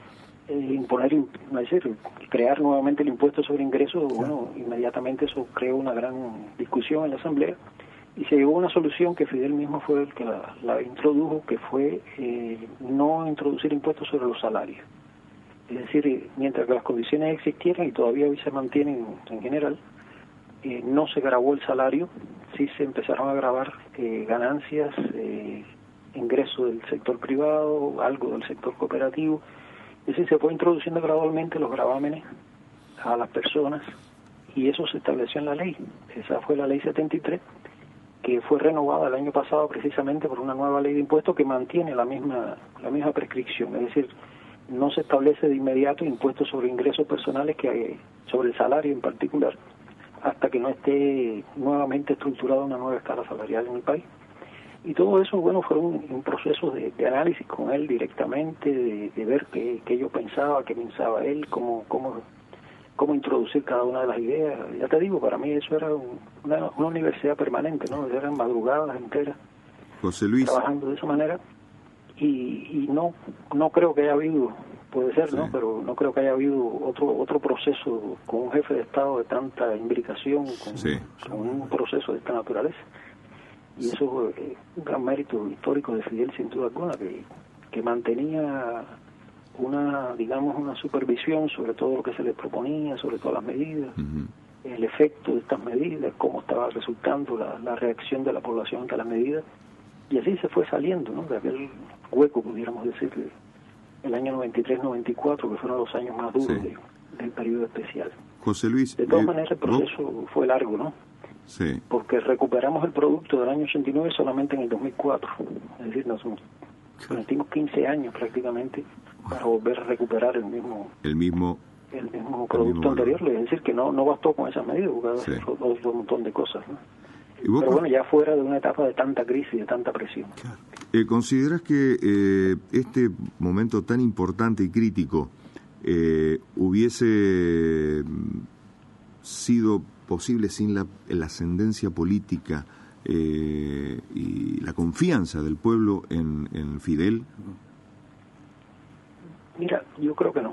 crear nuevamente el impuesto sobre ingresos, bueno, inmediatamente eso creó una gran discusión en la Asamblea, y se llegó a una solución que Fidel mismo fue el que la introdujo, que fue no introducir impuestos sobre los salarios. Es decir, mientras que las condiciones existieran, y todavía hoy se mantienen en general, no se gravó el salario, sí se empezaron a gravar ganancias, ingresos del sector privado, algo del sector cooperativo. Es decir, se fue introduciendo gradualmente los gravámenes a las personas, y eso se estableció en la ley. Esa fue la ley 73, que fue renovada el año pasado precisamente por una nueva ley de impuestos que mantiene la misma prescripción. Es decir, no se establece de inmediato impuestos sobre ingresos personales, sobre el salario en particular, hasta que no esté nuevamente estructurada una nueva escala salarial en el país. Y todo eso, bueno, fueron un proceso de análisis con él directamente, de ver qué yo pensaba, qué pensaba él, cómo introducir cada una de las ideas. Ya te digo, para mí eso era una universidad permanente, ¿no? Eran madrugadas enteras, José Luis, trabajando de esa manera, y no creo que haya habido, puede ser, ¿no? Pero no creo que haya habido otro proceso con un jefe de Estado de tanta imbricación, con un proceso de esta naturaleza. Y eso es un gran mérito histórico de Fidel, sin duda alguna, que mantenía una supervisión sobre todo lo que se les proponía, sobre todas las medidas, el efecto de estas medidas, cómo estaba resultando la reacción de la población ante las medidas, y así se fue saliendo, ¿no?, de aquel hueco, pudiéramos decir, el año 93-94, que fueron los años más duros del periodo especial. José Luis, de todas maneras el proceso fue largo, ¿no? Sí. Porque recuperamos el producto del año 89 solamente en el 2004. Es decir, nos metimos 15 años prácticamente para volver a recuperar el mismo producto anterior. Es decir, que no bastó con esas medidas, porque otro montón de cosas, ¿no? Pero bueno, ya fuera de una etapa de tanta crisis, de tanta presión. ¿Consideras que este momento tan importante y crítico hubiese sido posible sin la ascendencia política y la confianza del pueblo en Fidel? Mira, yo creo que no.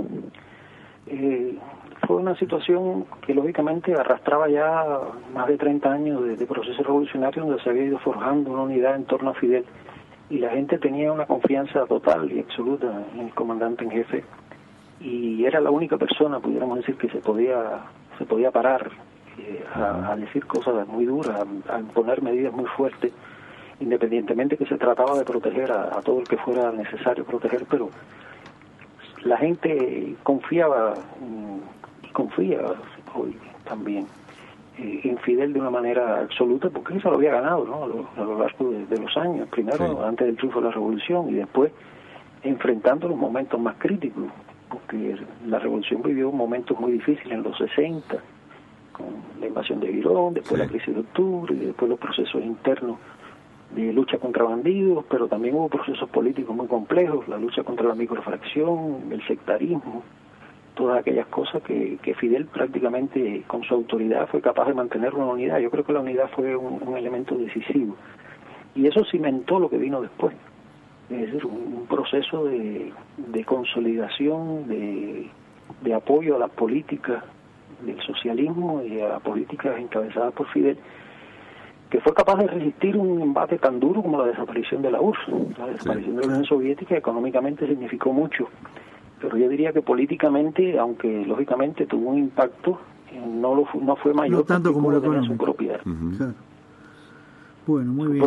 Fue una situación que lógicamente arrastraba ya más de 30 años de proceso revolucionario, donde se había ido forjando una unidad en torno a Fidel, y la gente tenía una confianza total y absoluta en el comandante en jefe, y era la única persona, pudiéramos decir, que se podía parar a decir cosas muy duras, a imponer medidas muy fuertes, independientemente que se trataba de proteger a todo el que fuera necesario proteger, pero la gente confiaba y confía hoy también en Fidel de una manera absoluta, porque eso lo había ganado, ¿no?, a lo largo de los años, primero antes del triunfo de la revolución, y después enfrentando los momentos más críticos, porque la revolución vivió momentos muy difíciles en los 60, con la invasión de Girón, después la crisis de octubre, y después los procesos internos de lucha contra bandidos, pero también hubo procesos políticos muy complejos, la lucha contra la microfracción, el sectarismo, todas aquellas cosas que Fidel prácticamente con su autoridad fue capaz de mantener una unidad. Yo creo que la unidad fue un elemento decisivo. Y eso cimentó lo que vino después. Es decir, un proceso de consolidación, de apoyo a las políticas del socialismo y a las políticas encabezadas por Fidel, que fue capaz de resistir un embate tan duro como la desaparición de la URSS. La desaparición de la Unión Soviética económicamente significó mucho, pero yo diría que políticamente, aunque lógicamente tuvo un impacto, no fue mayor, no tanto como su propia. Claro. Bueno, muy bien.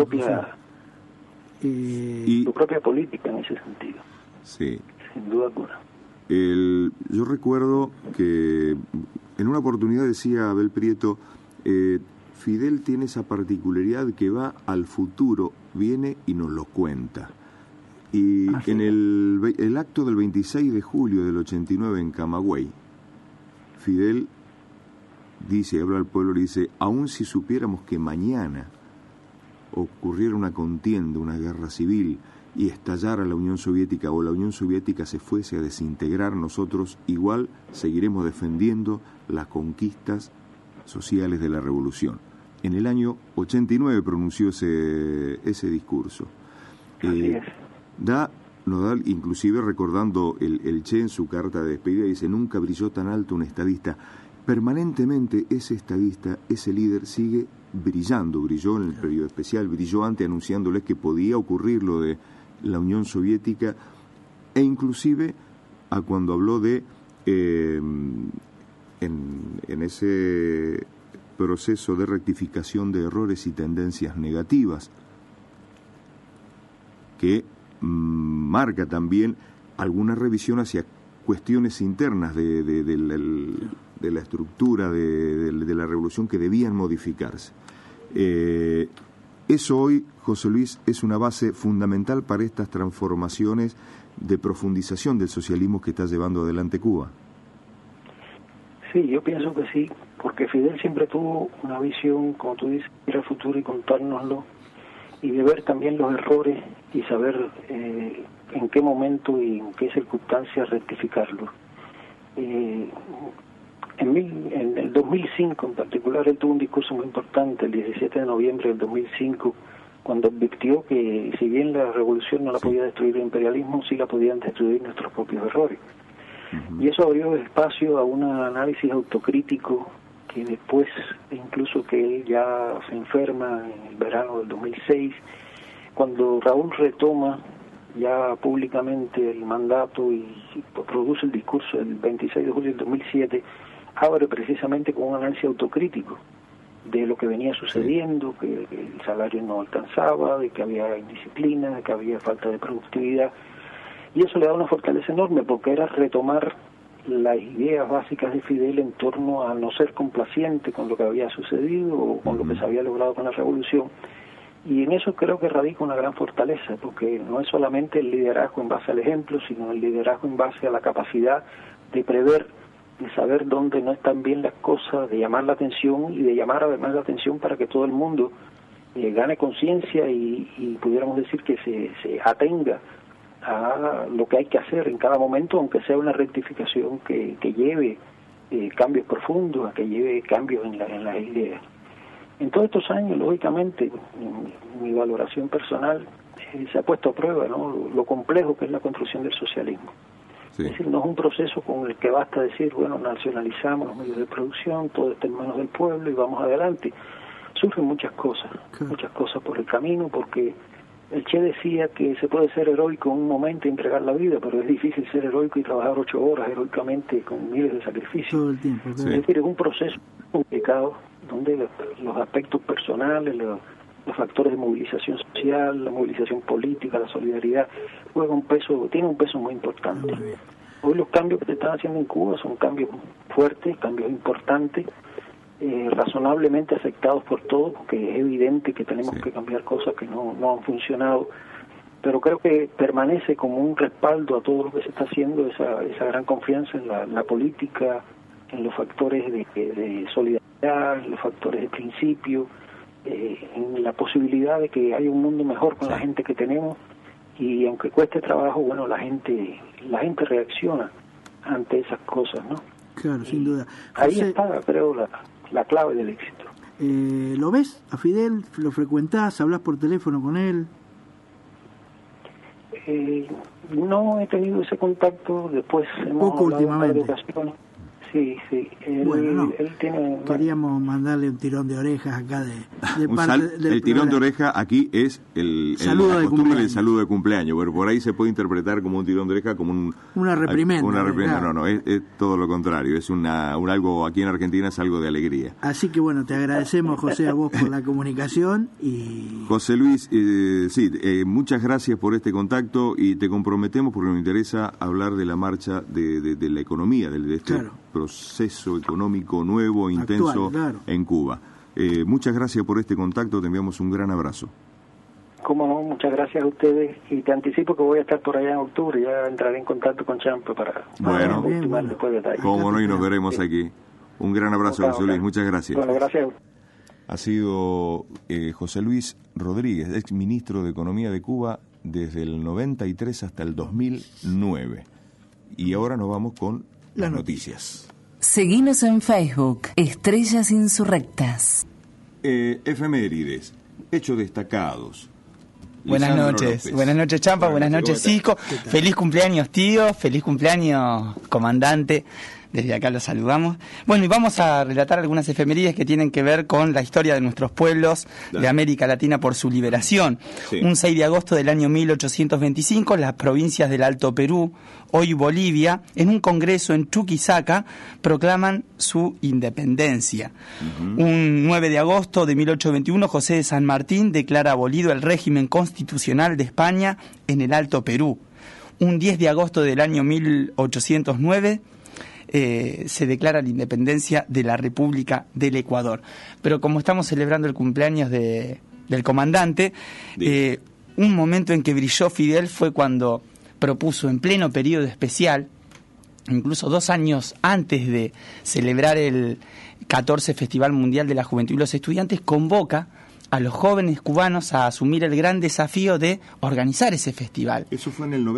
Su propia política en ese sentido. Sí. Sin duda alguna. Yo recuerdo que en una oportunidad decía Abel Prieto, Fidel tiene esa particularidad que va al futuro, viene y nos lo cuenta. Y en el acto del 26 de julio del 89 en Camagüey, Fidel dice, habla al pueblo y dice, aun si supiéramos que mañana ocurriera una contienda, una guerra civil, y estallara la Unión Soviética o la Unión Soviética se fuese a desintegrar, nosotros igual seguiremos defendiendo las conquistas sociales de la revolución. En el año 89 pronunció ese discurso. Nodal, inclusive recordando el Che en su carta de despedida, dice, nunca brilló tan alto un estadista. Permanentemente ese estadista, ese líder sigue brillando, brilló en el periodo especial, brilló antes anunciándoles que podía ocurrir lo de la Unión Soviética, e inclusive a cuando habló de en ese proceso de rectificación de errores y tendencias negativas que marca también alguna revisión hacia cuestiones internas de la estructura de la revolución que debían modificarse. Eso hoy, José Luis, es una base fundamental para estas transformaciones de profundización del socialismo que está llevando adelante Cuba. Sí, yo pienso que sí, porque Fidel siempre tuvo una visión, como tú dices, ir al futuro y contárnoslo, y de ver también los errores y saber en qué momento y en qué circunstancias rectificarlos. En el 2005 en particular, él tuvo un discurso muy importante, el 17 de noviembre del 2005, cuando advirtió que si bien la revolución no la podía destruir el imperialismo, sí la podían destruir nuestros propios errores. Y eso abrió espacio a un análisis autocrítico que después, incluso que él ya se enferma en el verano del 2006, cuando Raúl retoma ya públicamente el mandato y produce el discurso del 26 de julio del 2007, abre precisamente con un análisis autocrítico de lo que venía sucediendo, que el salario no alcanzaba, de que había indisciplina, de que había falta de productividad, y eso le da una fortaleza enorme porque era retomar las ideas básicas de Fidel en torno a no ser complaciente con lo que había sucedido o con lo que se había logrado con la revolución. Y en eso creo que radica una gran fortaleza, porque no es solamente el liderazgo en base al ejemplo, sino el liderazgo en base a la capacidad de prever, de saber dónde no están bien las cosas, de llamar la atención y de llamar además la atención para que todo el mundo gane conciencia y pudiéramos decir que se atenga a lo que hay que hacer en cada momento, aunque sea una rectificación que lleve cambios profundos, a que lleve cambios en las ideas. En todos estos años, lógicamente, mi valoración personal se ha puesto a prueba, ¿no? Lo complejo que es la construcción del socialismo. Sí. Es decir, no es un proceso con el que basta decir, bueno, nacionalizamos los medios de producción, todo está en manos del pueblo y vamos adelante. Surgen muchas cosas por el camino, porque el Che decía que se puede ser heroico en un momento y entregar la vida, pero es difícil ser heroico y trabajar 8 horas heroicamente con miles de sacrificios. Todo el tiempo. Sí. Es decir, es un proceso complicado donde los aspectos personales, los factores de movilización social, la movilización política, la solidaridad, tiene un peso muy importante. Hoy los cambios que se están haciendo en Cuba son cambios fuertes, cambios importantes, razonablemente aceptados por todos, porque es evidente que tenemos que cambiar cosas que no han funcionado, pero creo que permanece como un respaldo a todo lo que se está haciendo, esa gran confianza en la política, en los factores de solidaridad, en los factores de principio, en la posibilidad de que haya un mundo mejor con la gente que tenemos, y aunque cueste trabajo, bueno, la gente reacciona ante esas cosas, ¿no? Claro, sin duda. Ahí José, está, creo, la clave del éxito. ¿Lo ves a Fidel? ¿Lo frecuentás? ¿Hablas por teléfono con él? No he tenido ese contacto, después hemos poco hablado últimamente. en varias ocasiones. Sí. Bueno, él tiene... Queríamos mandarle un tirón de orejas acá de parte del el tirón programa. de oreja aquí es Saludo de cumpleaños. el saludo de cumpleaños, pero por ahí se puede interpretar como un tirón de oreja, como una reprimenda. Claro. No, es todo lo contrario, es algo, aquí en Argentina es algo de alegría. Así que bueno, te agradecemos, José, a vos por la comunicación y... José Luis, muchas gracias por este contacto y te comprometemos porque nos interesa hablar de la marcha de la economía, de este proceso económico nuevo, intenso en Cuba. Muchas gracias por este contacto, te enviamos un gran abrazo. Cómo no, muchas gracias a ustedes y te anticipo que voy a estar por allá en octubre, ya entraré en contacto con Champa para ultimar después detalles. Cómo no, y nos veremos aquí. Un gran abrazo, José Luis, muchas gracias. Bueno, gracias. Ha sido José Luis Rodríguez, ex ministro de Economía de Cuba desde el 93 hasta el 2009. Y ahora nos vamos con las noticias. Seguinos en Facebook, Estrellas Insurrectas. Efemérides, hechos destacados. Buenas noches Champa, buenas noches Cisco, feliz cumpleaños tío, feliz cumpleaños comandante, desde acá los saludamos. Bueno, y vamos a relatar algunas efemérides que tienen que ver con la historia de nuestros pueblos de América Latina por su liberación. Sí. Un 6 de agosto del año 1825, las provincias del Alto Perú, hoy Bolivia, en un congreso en Chuquisaca, proclaman su independencia. Un 9 de agosto de 1821, José de San Martín declara abolido el régimen constitucional de España en el Alto Perú. Un 10 de agosto del año 1809, se declara la independencia de la República del Ecuador. Pero como estamos celebrando el cumpleaños del comandante, un momento en que brilló Fidel fue cuando propuso en pleno periodo especial, incluso 2 años antes de celebrar el 14 Festival Mundial de la Juventud y los Estudiantes, convoca a los jóvenes cubanos a asumir el gran desafío de organizar ese festival. Eso fue en el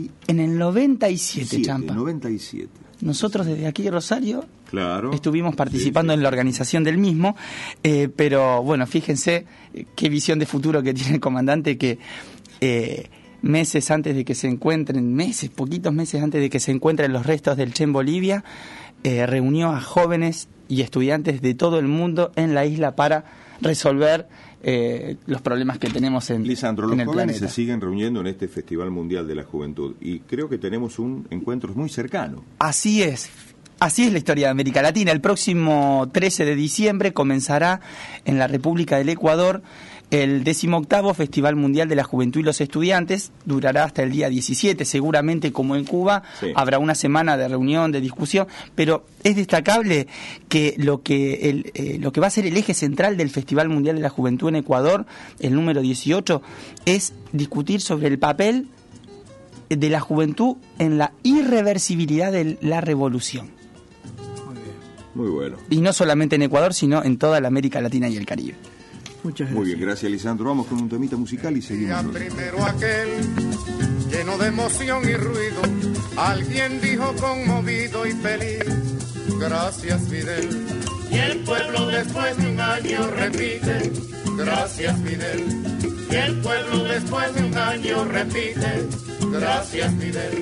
97, Champa. 97. Nosotros desde aquí de Rosario estuvimos participando en la organización del mismo, pero bueno, fíjense qué visión de futuro que tiene el comandante, que meses antes de que se encuentren, poquitos meses antes de que se encuentren los restos del Che en Bolivia, reunió a jóvenes y estudiantes de todo el mundo en la isla para resolver los problemas que tenemos en el planeta. Lisandro, los jóvenes se siguen reuniendo en este Festival Mundial de la Juventud y creo que tenemos un encuentro muy cercano. Así es la historia de América Latina. El próximo 13 de diciembre comenzará en la República del Ecuador el 18º Festival Mundial de la Juventud y los Estudiantes. Durará hasta el día 17, seguramente como en Cuba, habrá una semana de reunión, de discusión, pero es destacable que lo que va a ser el eje central del Festival Mundial de la Juventud en Ecuador, el número 18, es discutir sobre el papel de la juventud en la irreversibilidad de la revolución. Muy bueno. Y no solamente en Ecuador, sino en toda la América Latina y el Caribe. Muchas gracias. Muy bien, gracias Lisandro. Vamos con un temita musical y seguimos. Primero aquel lleno de emoción y ruido, alguien dijo conmovido y feliz, gracias Fidel. Y el pueblo después de un año repite, gracias Fidel. Y el pueblo después de un año repite, gracias Fidel.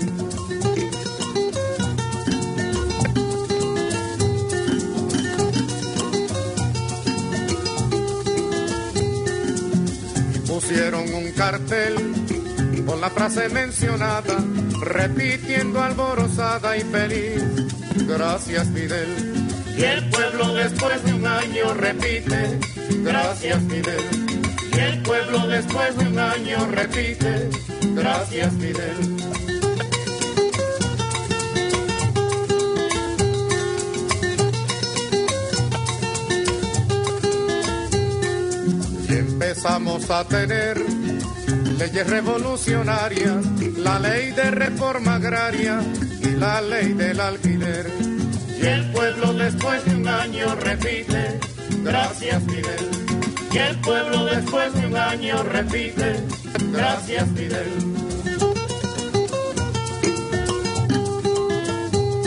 Pusieron un cartel con la frase mencionada, repitiendo alborozada y feliz, gracias Fidel. Y el pueblo después de un año repite, gracias Fidel. Y el pueblo después de un año repite, gracias Fidel. Empezamos a tener leyes revolucionarias, la ley de reforma agraria y la ley del alquiler. Y el pueblo después de un año repite, gracias Fidel. Y el pueblo después de un año repite, gracias Fidel.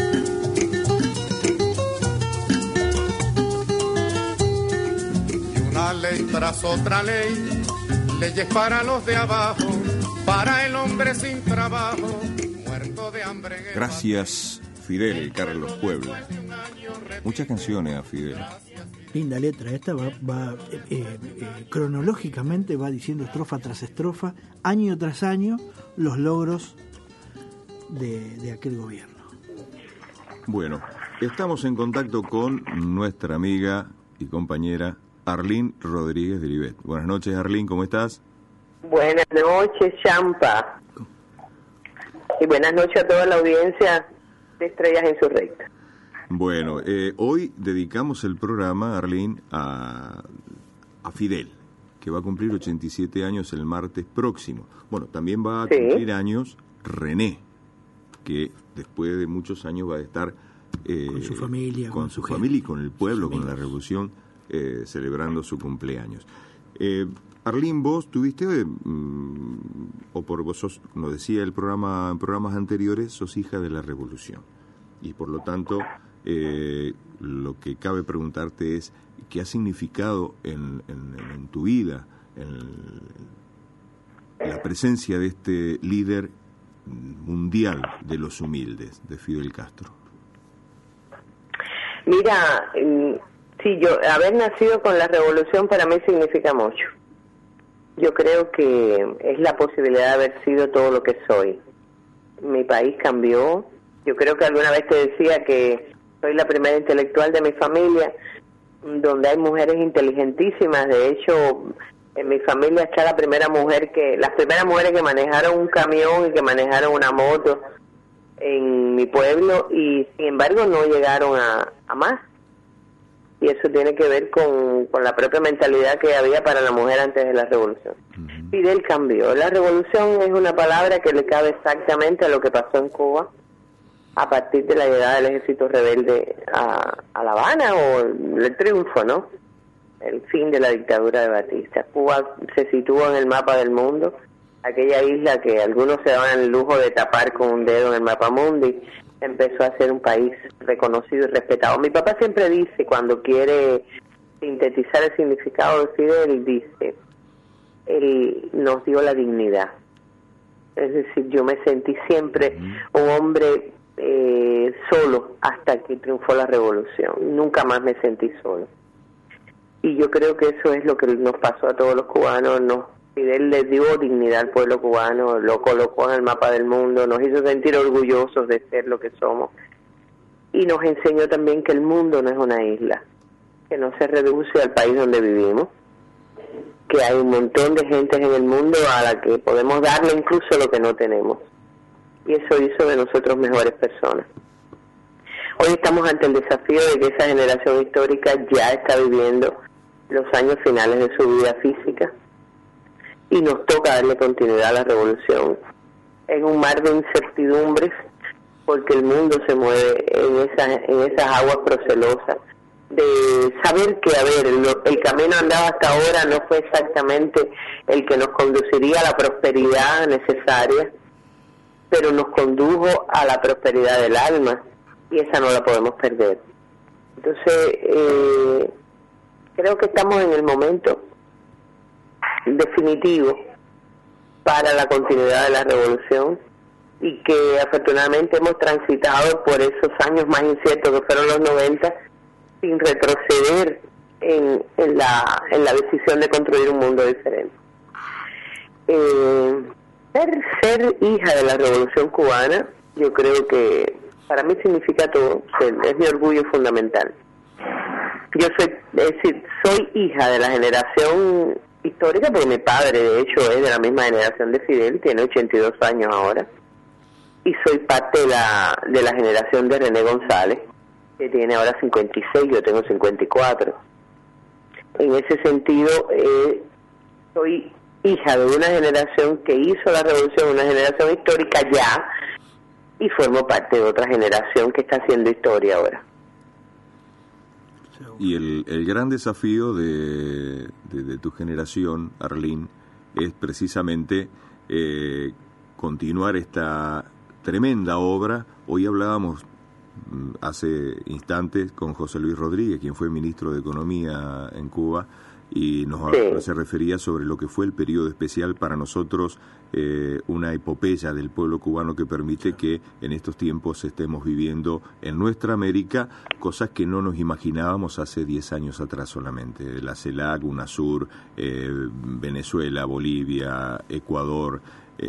ley tras otra ley, leyes para los de abajo, para el hombre sin trabajo, muerto de hambre. Gracias, Fidel, Carlos Puebla. Muchas canciones a Fidel. Linda letra, esta va cronológicamente va diciendo estrofa tras estrofa, año tras año, los logros de aquel gobierno. Bueno, estamos en contacto con nuestra amiga y compañera Arlene Rodríguez de Olivet. Buenas noches, Arlene, ¿cómo estás? Buenas noches, Champa. Y buenas noches a toda la audiencia de Estrellas Insurrectas. Bueno, hoy dedicamos el programa, Arlene, a Fidel, que va a cumplir 87 años el martes próximo. Bueno, también va a cumplir años René, que después de muchos años va a estar con su familia, con su familia y con el pueblo, con la revolución, celebrando su cumpleaños. Arlene, vos tuviste, o por vos sos, nos decía el programa en programas anteriores, sos hija de la revolución. Y por lo tanto, lo que cabe preguntarte es, ¿qué ha significado en tu vida la presencia de este líder mundial de los humildes, de Fidel Castro? Mira, sí, haber nacido con la revolución para mí significa mucho. Yo creo que es la posibilidad de haber sido todo lo que soy. Mi país cambió. Yo creo que alguna vez te decía que soy la primera intelectual de mi familia, donde hay mujeres inteligentísimas. De hecho, en mi familia está las primeras mujeres que manejaron un camión y que manejaron una moto en mi pueblo, y sin embargo no llegaron a más. Y eso tiene que ver con la propia mentalidad que había para la mujer antes de la revolución. Fidel cambió. La revolución es una palabra que le cabe exactamente a lo que pasó en Cuba a partir de la llegada del ejército rebelde a La Habana, o el triunfo, ¿no? El fin de la dictadura de Batista. Cuba se sitúa en el mapa del mundo, aquella isla que algunos se daban el lujo de tapar con un dedo en el mapa mundi, empezó a ser un país reconocido y respetado. Mi papá siempre dice, cuando quiere sintetizar el significado de Fidel, dice, él nos dio la dignidad. Es decir, yo me sentí siempre un hombre solo hasta que triunfó la revolución. Nunca más me sentí solo. Y yo creo que eso es lo que nos pasó a todos los cubanos. Fidel le dio dignidad al pueblo cubano, lo colocó en el mapa del mundo, nos hizo sentir orgullosos de ser lo que somos, y nos enseñó también que el mundo no es una isla, que no se reduce al país donde vivimos, que hay un montón de gente en el mundo a la que podemos darle incluso lo que no tenemos, y eso hizo de nosotros mejores personas. Hoy estamos ante el desafío de que esa generación histórica ya está viviendo los años finales de su vida física, y nos toca darle continuidad a la revolución en un mar de incertidumbres, porque el mundo se mueve en esas aguas procelosas, de saber que, el camino andado hasta ahora no fue exactamente el que nos conduciría a la prosperidad necesaria, pero nos condujo a la prosperidad del alma, y esa no la podemos perder. Entonces, creo que estamos en el momento definitivo para la continuidad de la revolución, y que afortunadamente hemos transitado por esos años más inciertos que fueron los 90 sin retroceder en la decisión de construir un mundo diferente. Ser hija de la revolución cubana, yo creo que para mí significa todo, es mi orgullo fundamental. Yo soy hija de la generación histórica, porque mi padre de hecho es de la misma generación de Fidel, tiene 82 años ahora, y soy parte de la generación de René González, que tiene ahora 56, yo tengo 54. En ese sentido, soy hija de una generación que hizo la revolución, una generación histórica ya, y formo parte de otra generación que está haciendo historia ahora. Y el gran desafío de tu generación, Arlene, es precisamente continuar esta tremenda obra. Hoy hablábamos hace instantes con José Luis Rodríguez, quien fue ministro de Economía en Cuba, y se refería sobre lo que fue el periodo especial para nosotros, una epopeya del pueblo cubano que permite que en estos tiempos estemos viviendo en nuestra América cosas que no nos imaginábamos hace 10 años atrás solamente. La CELAC, UNASUR, Venezuela, Bolivia, Ecuador,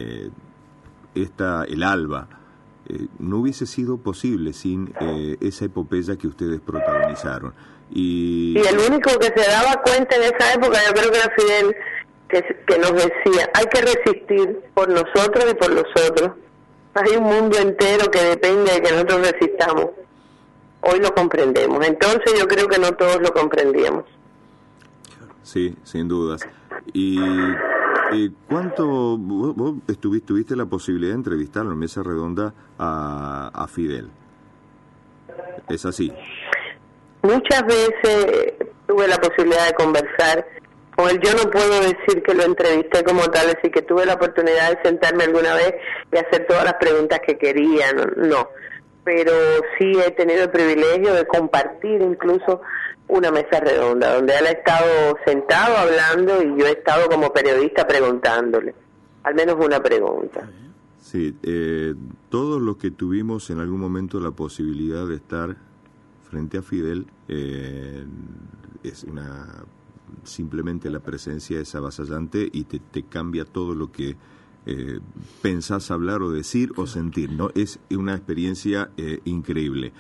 el ALBA. No hubiese sido posible sin esa epopeya que ustedes protagonizaron. Y el único que se daba cuenta en esa época, yo creo que era Fidel, que nos decía, hay que resistir por nosotros y por los otros. Hay un mundo entero que depende de que nosotros resistamos. Hoy lo comprendemos. Entonces yo creo que no todos lo comprendíamos. Sí, sin dudas. Y ¿cuánto vos tuviste la posibilidad de entrevistarlo en mesa redonda a Fidel? ¿Es así? Muchas veces tuve la posibilidad de conversar con él. Yo no puedo decir que lo entrevisté como tal, así que tuve la oportunidad de sentarme alguna vez y hacer todas las preguntas que quería, no. Pero sí he tenido el privilegio de compartir incluso una mesa redonda, donde él ha estado sentado hablando y yo he estado como periodista preguntándole, al menos una pregunta. Sí, todos los que tuvimos en algún momento la posibilidad de estar frente a Fidel, es simplemente la presencia es avasallante y te cambia todo lo que pensás hablar o decir o sentir, ¿no? Es una experiencia increíble.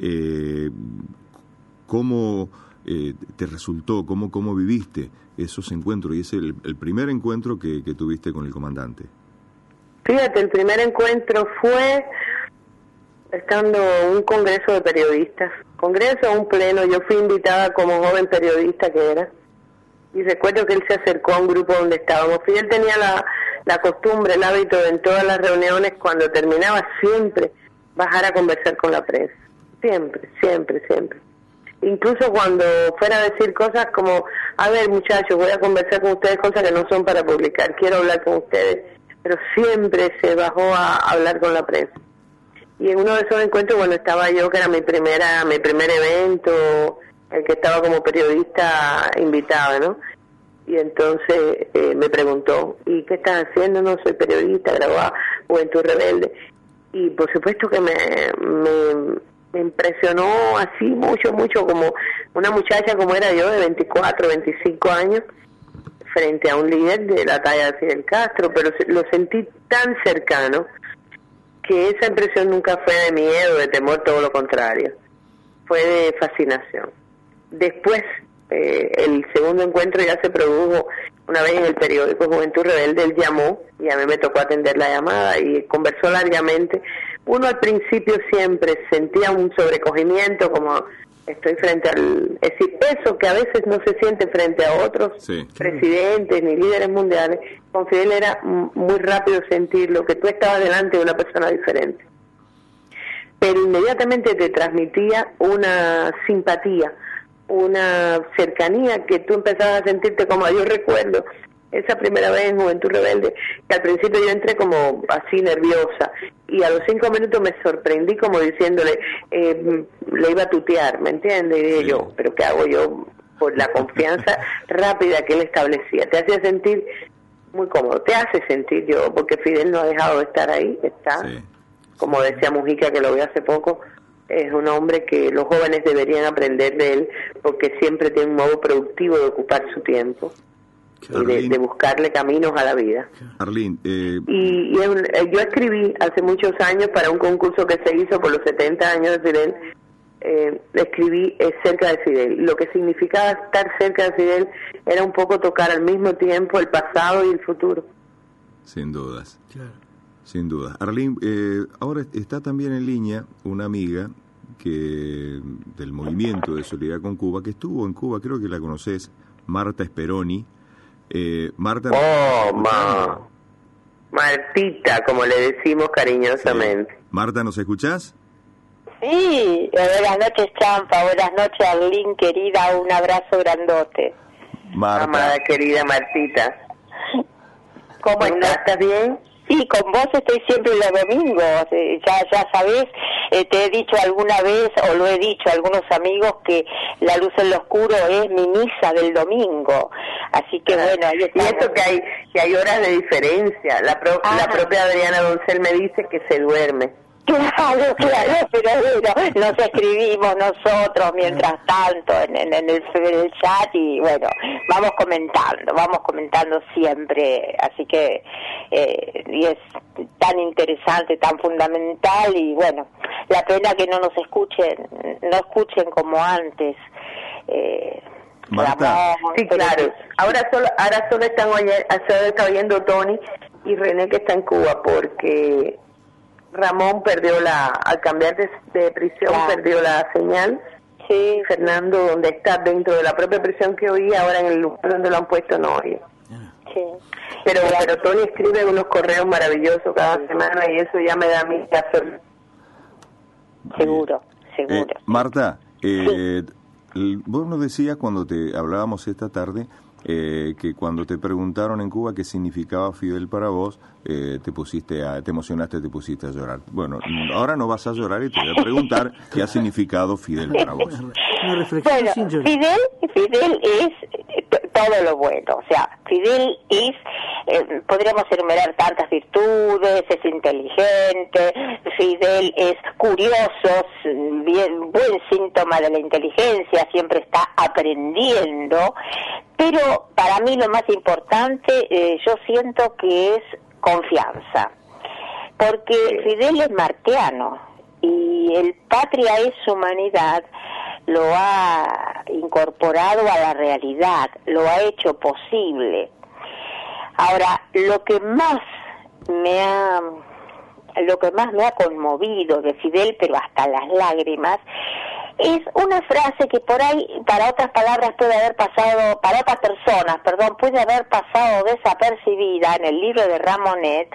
¿Cómo te resultó? ¿Cómo viviste esos encuentros? Y es el primer encuentro que tuviste con el comandante. Fíjate, el primer encuentro fue estando un congreso de periodistas, un pleno. Yo fui invitada como joven periodista que era, y recuerdo que él se acercó a un grupo donde estábamos. Fidel tenía la costumbre, el hábito de en todas las reuniones, cuando terminaba, siempre bajar a conversar con la prensa, siempre. Incluso cuando fuera a decir cosas como, a ver muchachos, voy a conversar con ustedes cosas que no son para publicar, quiero hablar con ustedes, pero siempre se bajó a hablar con la prensa. Y en uno de esos encuentros, bueno, estaba yo, que era mi primer evento, el que estaba como periodista invitada, ¿no? Y entonces me preguntó, ¿y qué estás haciendo? No, soy periodista, graduada, Juventud Rebelde. Y por supuesto que me impresionó así mucho, como una muchacha como era yo, de 24, 25 años, frente a un líder de la talla de Fidel Castro, pero lo sentí tan cercano que esa impresión nunca fue de miedo, de temor, todo lo contrario, fue de fascinación. Después, el segundo encuentro ya se produjo una vez en el periódico Juventud Rebelde. Él llamó y a mí me tocó atender la llamada y conversó largamente. Uno al principio siempre sentía un sobrecogimiento, como estoy frente al... Es decir, eso que a veces no se siente frente a otros presidentes ni líderes mundiales, con Fidel era muy rápido sentirlo, que tú estabas delante de una persona diferente. Pero inmediatamente te transmitía una simpatía, una cercanía, que tú empezabas a sentirte como yo recuerdo esa primera vez en Juventud Rebelde, que al principio yo entré como así nerviosa y a los 5 minutos me sorprendí como diciéndole, le iba a tutear, ¿me entiendes? Y dije yo, ¿pero qué hago yo? Por la confianza rápida que él establecía, te hacía sentir muy cómodo, te hace sentir yo, porque Fidel no ha dejado de estar ahí, está, como decía Mujica, que lo vi hace poco, es un hombre que los jóvenes deberían aprender de él, porque siempre tiene un modo productivo de ocupar su tiempo y de buscarle caminos a la vida. Arlene, yo escribí hace muchos años para un concurso que se hizo por los 70 años de Fidel, escribí cerca de Fidel. Lo que significaba estar cerca de Fidel era un poco tocar al mismo tiempo el pasado y el futuro. Sin dudas. Sin duda. Arlene, ahora está también en línea una amiga del Movimiento de Solidaridad con Cuba, que estuvo en Cuba, creo que la conoces, Marta Speroni. Marta. Martita, como le decimos cariñosamente. Marta, ¿nos escuchás? Sí, buenas noches, Champa, buenas noches, Arlene, querida, un abrazo grandote. Amada querida Martita. ¿Cómo estás? ¿Estás bien? Sí, con vos estoy siempre los domingos, ya sabés, te he dicho alguna vez, o lo he dicho a algunos amigos, que La Luz en lo Oscuro es mi misa del domingo, así que bueno, ahí estamos. Y eso que hay horas de diferencia, la propia Adriana Doncel me dice que se duerme. Claro, pero bueno, nos escribimos nosotros mientras tanto en el chat y bueno, vamos comentando siempre, así que y es tan interesante, tan fundamental y bueno, la pena que no escuchen como antes. Marta. Sí, claro. Ahora solo está oyendo Tony y René, que está en Cuba, porque Ramón al cambiar de prisión, perdió la señal. Sí. Fernando, donde está dentro de la propia prisión que oía, ahora en el lugar donde lo han puesto no oye. Sí. Pero Tony escribe unos correos maravillosos cada semana y eso ya me da a mí que hacer. Seguro. Marta, vos nos decías cuando te hablábamos esta tarde que cuando te preguntaron en Cuba qué significaba Fidel para vos, te emocionaste, te pusiste a llorar. Bueno, ahora no vas a llorar y te voy a preguntar qué ha significado Fidel para vos. Bueno, Fidel es todo lo bueno, o sea, Fidel es, podríamos enumerar tantas virtudes, es inteligente, Fidel es curioso, buen síntoma de la inteligencia, siempre está aprendiendo, pero para mí lo más importante, yo siento que es confianza, porque Fidel es martiano y el Patria es Humanidad lo ha incorporado a la realidad, lo ha hecho posible. Ahora, lo que más me ha conmovido de Fidel, pero hasta las lágrimas, es una frase que por ahí, para otras palabras puede haber pasado, para otras personas, puede haber pasado desapercibida en el libro de Ramonet,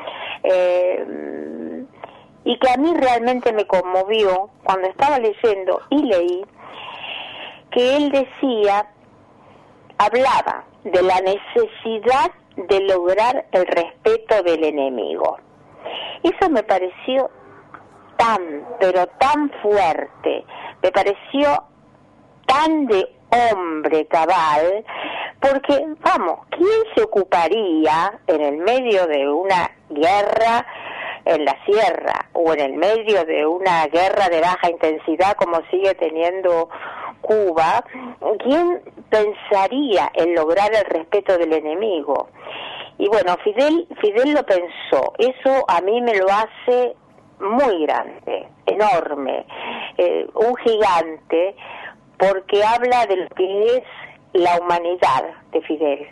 y que a mí realmente me conmovió cuando estaba leyendo y leí que él hablaba de la necesidad de lograr el respeto del enemigo. Eso me pareció pero tan fuerte, me pareció tan de hombre cabal, porque, vamos, ¿quién se ocuparía en el medio de una guerra en la sierra o en el medio de una guerra de baja intensidad como sigue teniendo Cuba? ¿Quién pensaría en lograr el respeto del enemigo? Y bueno, Fidel lo pensó. Eso a mí me lo hace muy grande, enorme, un gigante, porque habla de lo que es la humanidad de Fidel.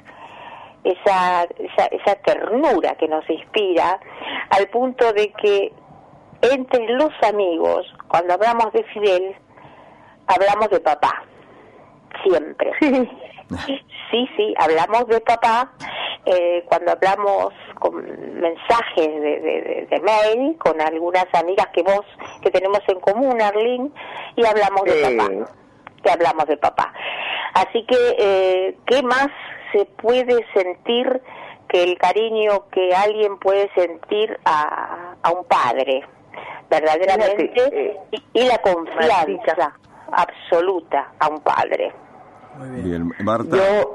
Esa ternura que nos inspira, al punto de que entre los amigos, cuando hablamos de Fidel, hablamos de papá, siempre. Sí, hablamos de papá, cuando hablamos con mensajes de mail, con algunas amigas que tenemos en común, Arlene, y hablamos de papá. Así que, ¿qué más se puede sentir que el cariño que alguien puede sentir a un padre, verdaderamente, y la confianza absoluta a un padre? Muy bien, Marta. Yo,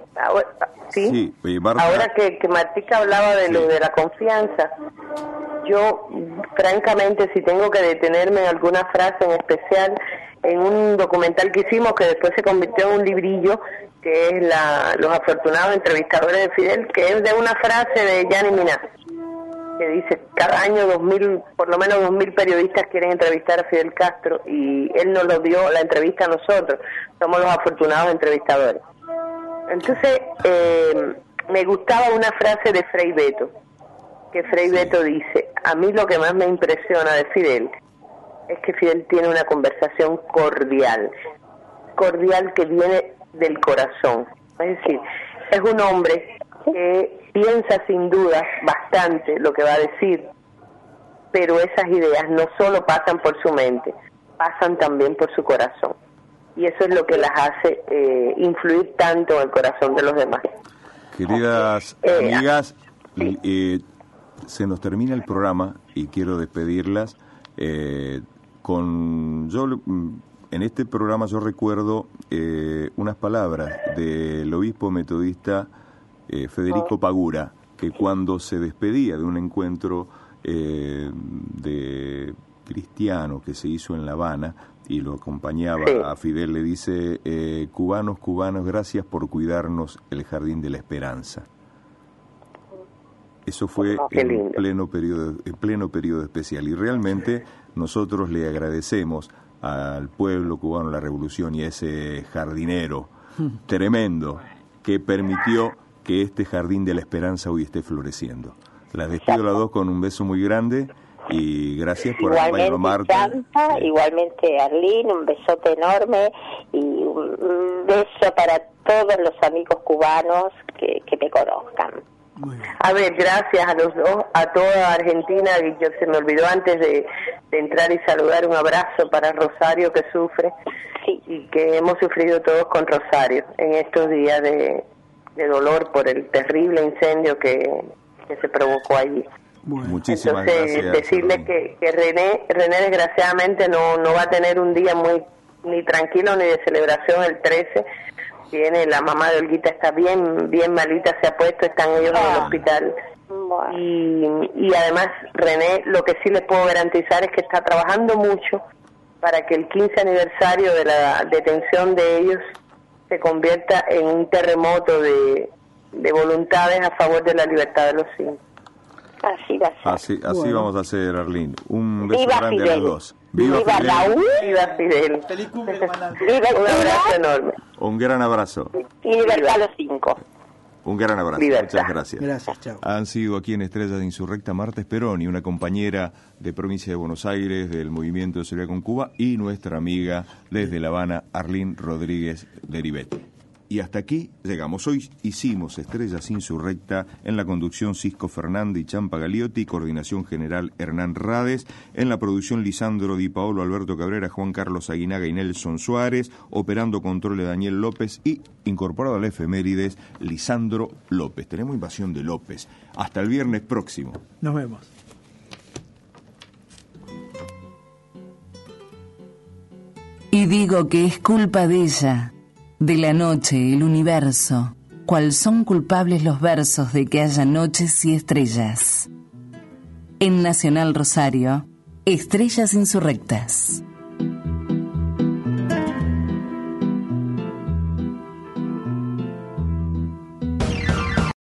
Marta. Ahora que Martica hablaba de lo de la confianza, yo, francamente, si tengo que detenerme en alguna frase en especial, en un documental que hicimos que después se convirtió en un librillo, que es Los afortunados entrevistadores de Fidel, que es de una frase de Gianni Minà, que dice: cada año por lo menos 2.000 periodistas quieren entrevistar a Fidel Castro, y él nos lo dio la entrevista a nosotros, somos los afortunados entrevistadores. Entonces, me gustaba una frase de Frei Beto, que Frei Beto dice: a mí lo que más me impresiona de Fidel es que Fidel tiene una conversación cordial que viene del corazón. Es decir, es un hombre que piensa sin dudas bastante lo que va a decir, pero esas ideas no solo pasan por su mente, pasan también por su corazón. Y eso es lo que las hace influir tanto en el corazón de los demás. Queridas amigas, se nos termina el programa y quiero despedirlas en este programa yo recuerdo unas palabras del obispo metodista Federico Pagura, que cuando se despedía de un encuentro de cristiano que se hizo en La Habana y lo acompañaba a Fidel, le dice: cubanos, gracias por cuidarnos el jardín de la esperanza. Eso fue en pleno periodo especial, y realmente nosotros le agradecemos al pueblo cubano, la revolución, y a ese jardinero tremendo que permitió que este jardín de la esperanza hoy esté floreciendo. Las despido a las dos con un beso muy grande y gracias por acompañarnos, Marta. Champa, igualmente Arlene, un besote enorme y un beso para todos los amigos cubanos que me conozcan. A ver, gracias a los dos, a toda Argentina, y yo se me olvidó antes de entrar y saludar, un abrazo para Rosario, que sufre, y que hemos sufrido todos con Rosario en estos días de dolor por el terrible incendio que se provocó allí. Muchísimas Entonces, gracias. decirle que René desgraciadamente no va a tener un día ni tranquilo ni de celebración el 13. Tiene, la mamá de Olguita está bien malita, se ha puesto, están ellos en el hospital. Y además René, lo que sí les puedo garantizar es que está trabajando mucho para que el 15 aniversario de la detención de ellos se convierta en un terremoto de voluntades a favor de la libertad de los cinco. Así va a ser. Así vamos a hacer, Arlene. Un beso Viva grande Fidel. a los dos. Viva Fidel. Raúl. Viva Fidel. Feliz cumple, comandante. Viva Un abrazo enorme. Un gran abrazo. y libertad a los cinco. Un gran abrazo. Libertad. Muchas gracias. Gracias, chao. Han sido aquí en Estrellas Insurrecta Marta Speroni, una compañera de provincia de Buenos Aires del Movimiento de Solidaridad con Cuba, y nuestra amiga desde La Habana, Arlene Rodríguez Deribet. Y hasta aquí llegamos. Hoy hicimos Estrellas Insurrecta en la conducción Cisco Fernández y Champa Galiotti, coordinación general Hernán Rades, en la producción Lisandro Di Paolo, Alberto Cabrera, Juan Carlos Aguinaga y Nelson Suárez, operando controles Daniel López y incorporado a la efemérides Lisandro López. Tenemos invasión de López. Hasta el viernes próximo. Nos vemos. Y digo que es culpa de ella, de la noche, el universo, cual son culpables los versos de que haya noches y estrellas. En Nacional Rosario, Estrellas Insurrectas.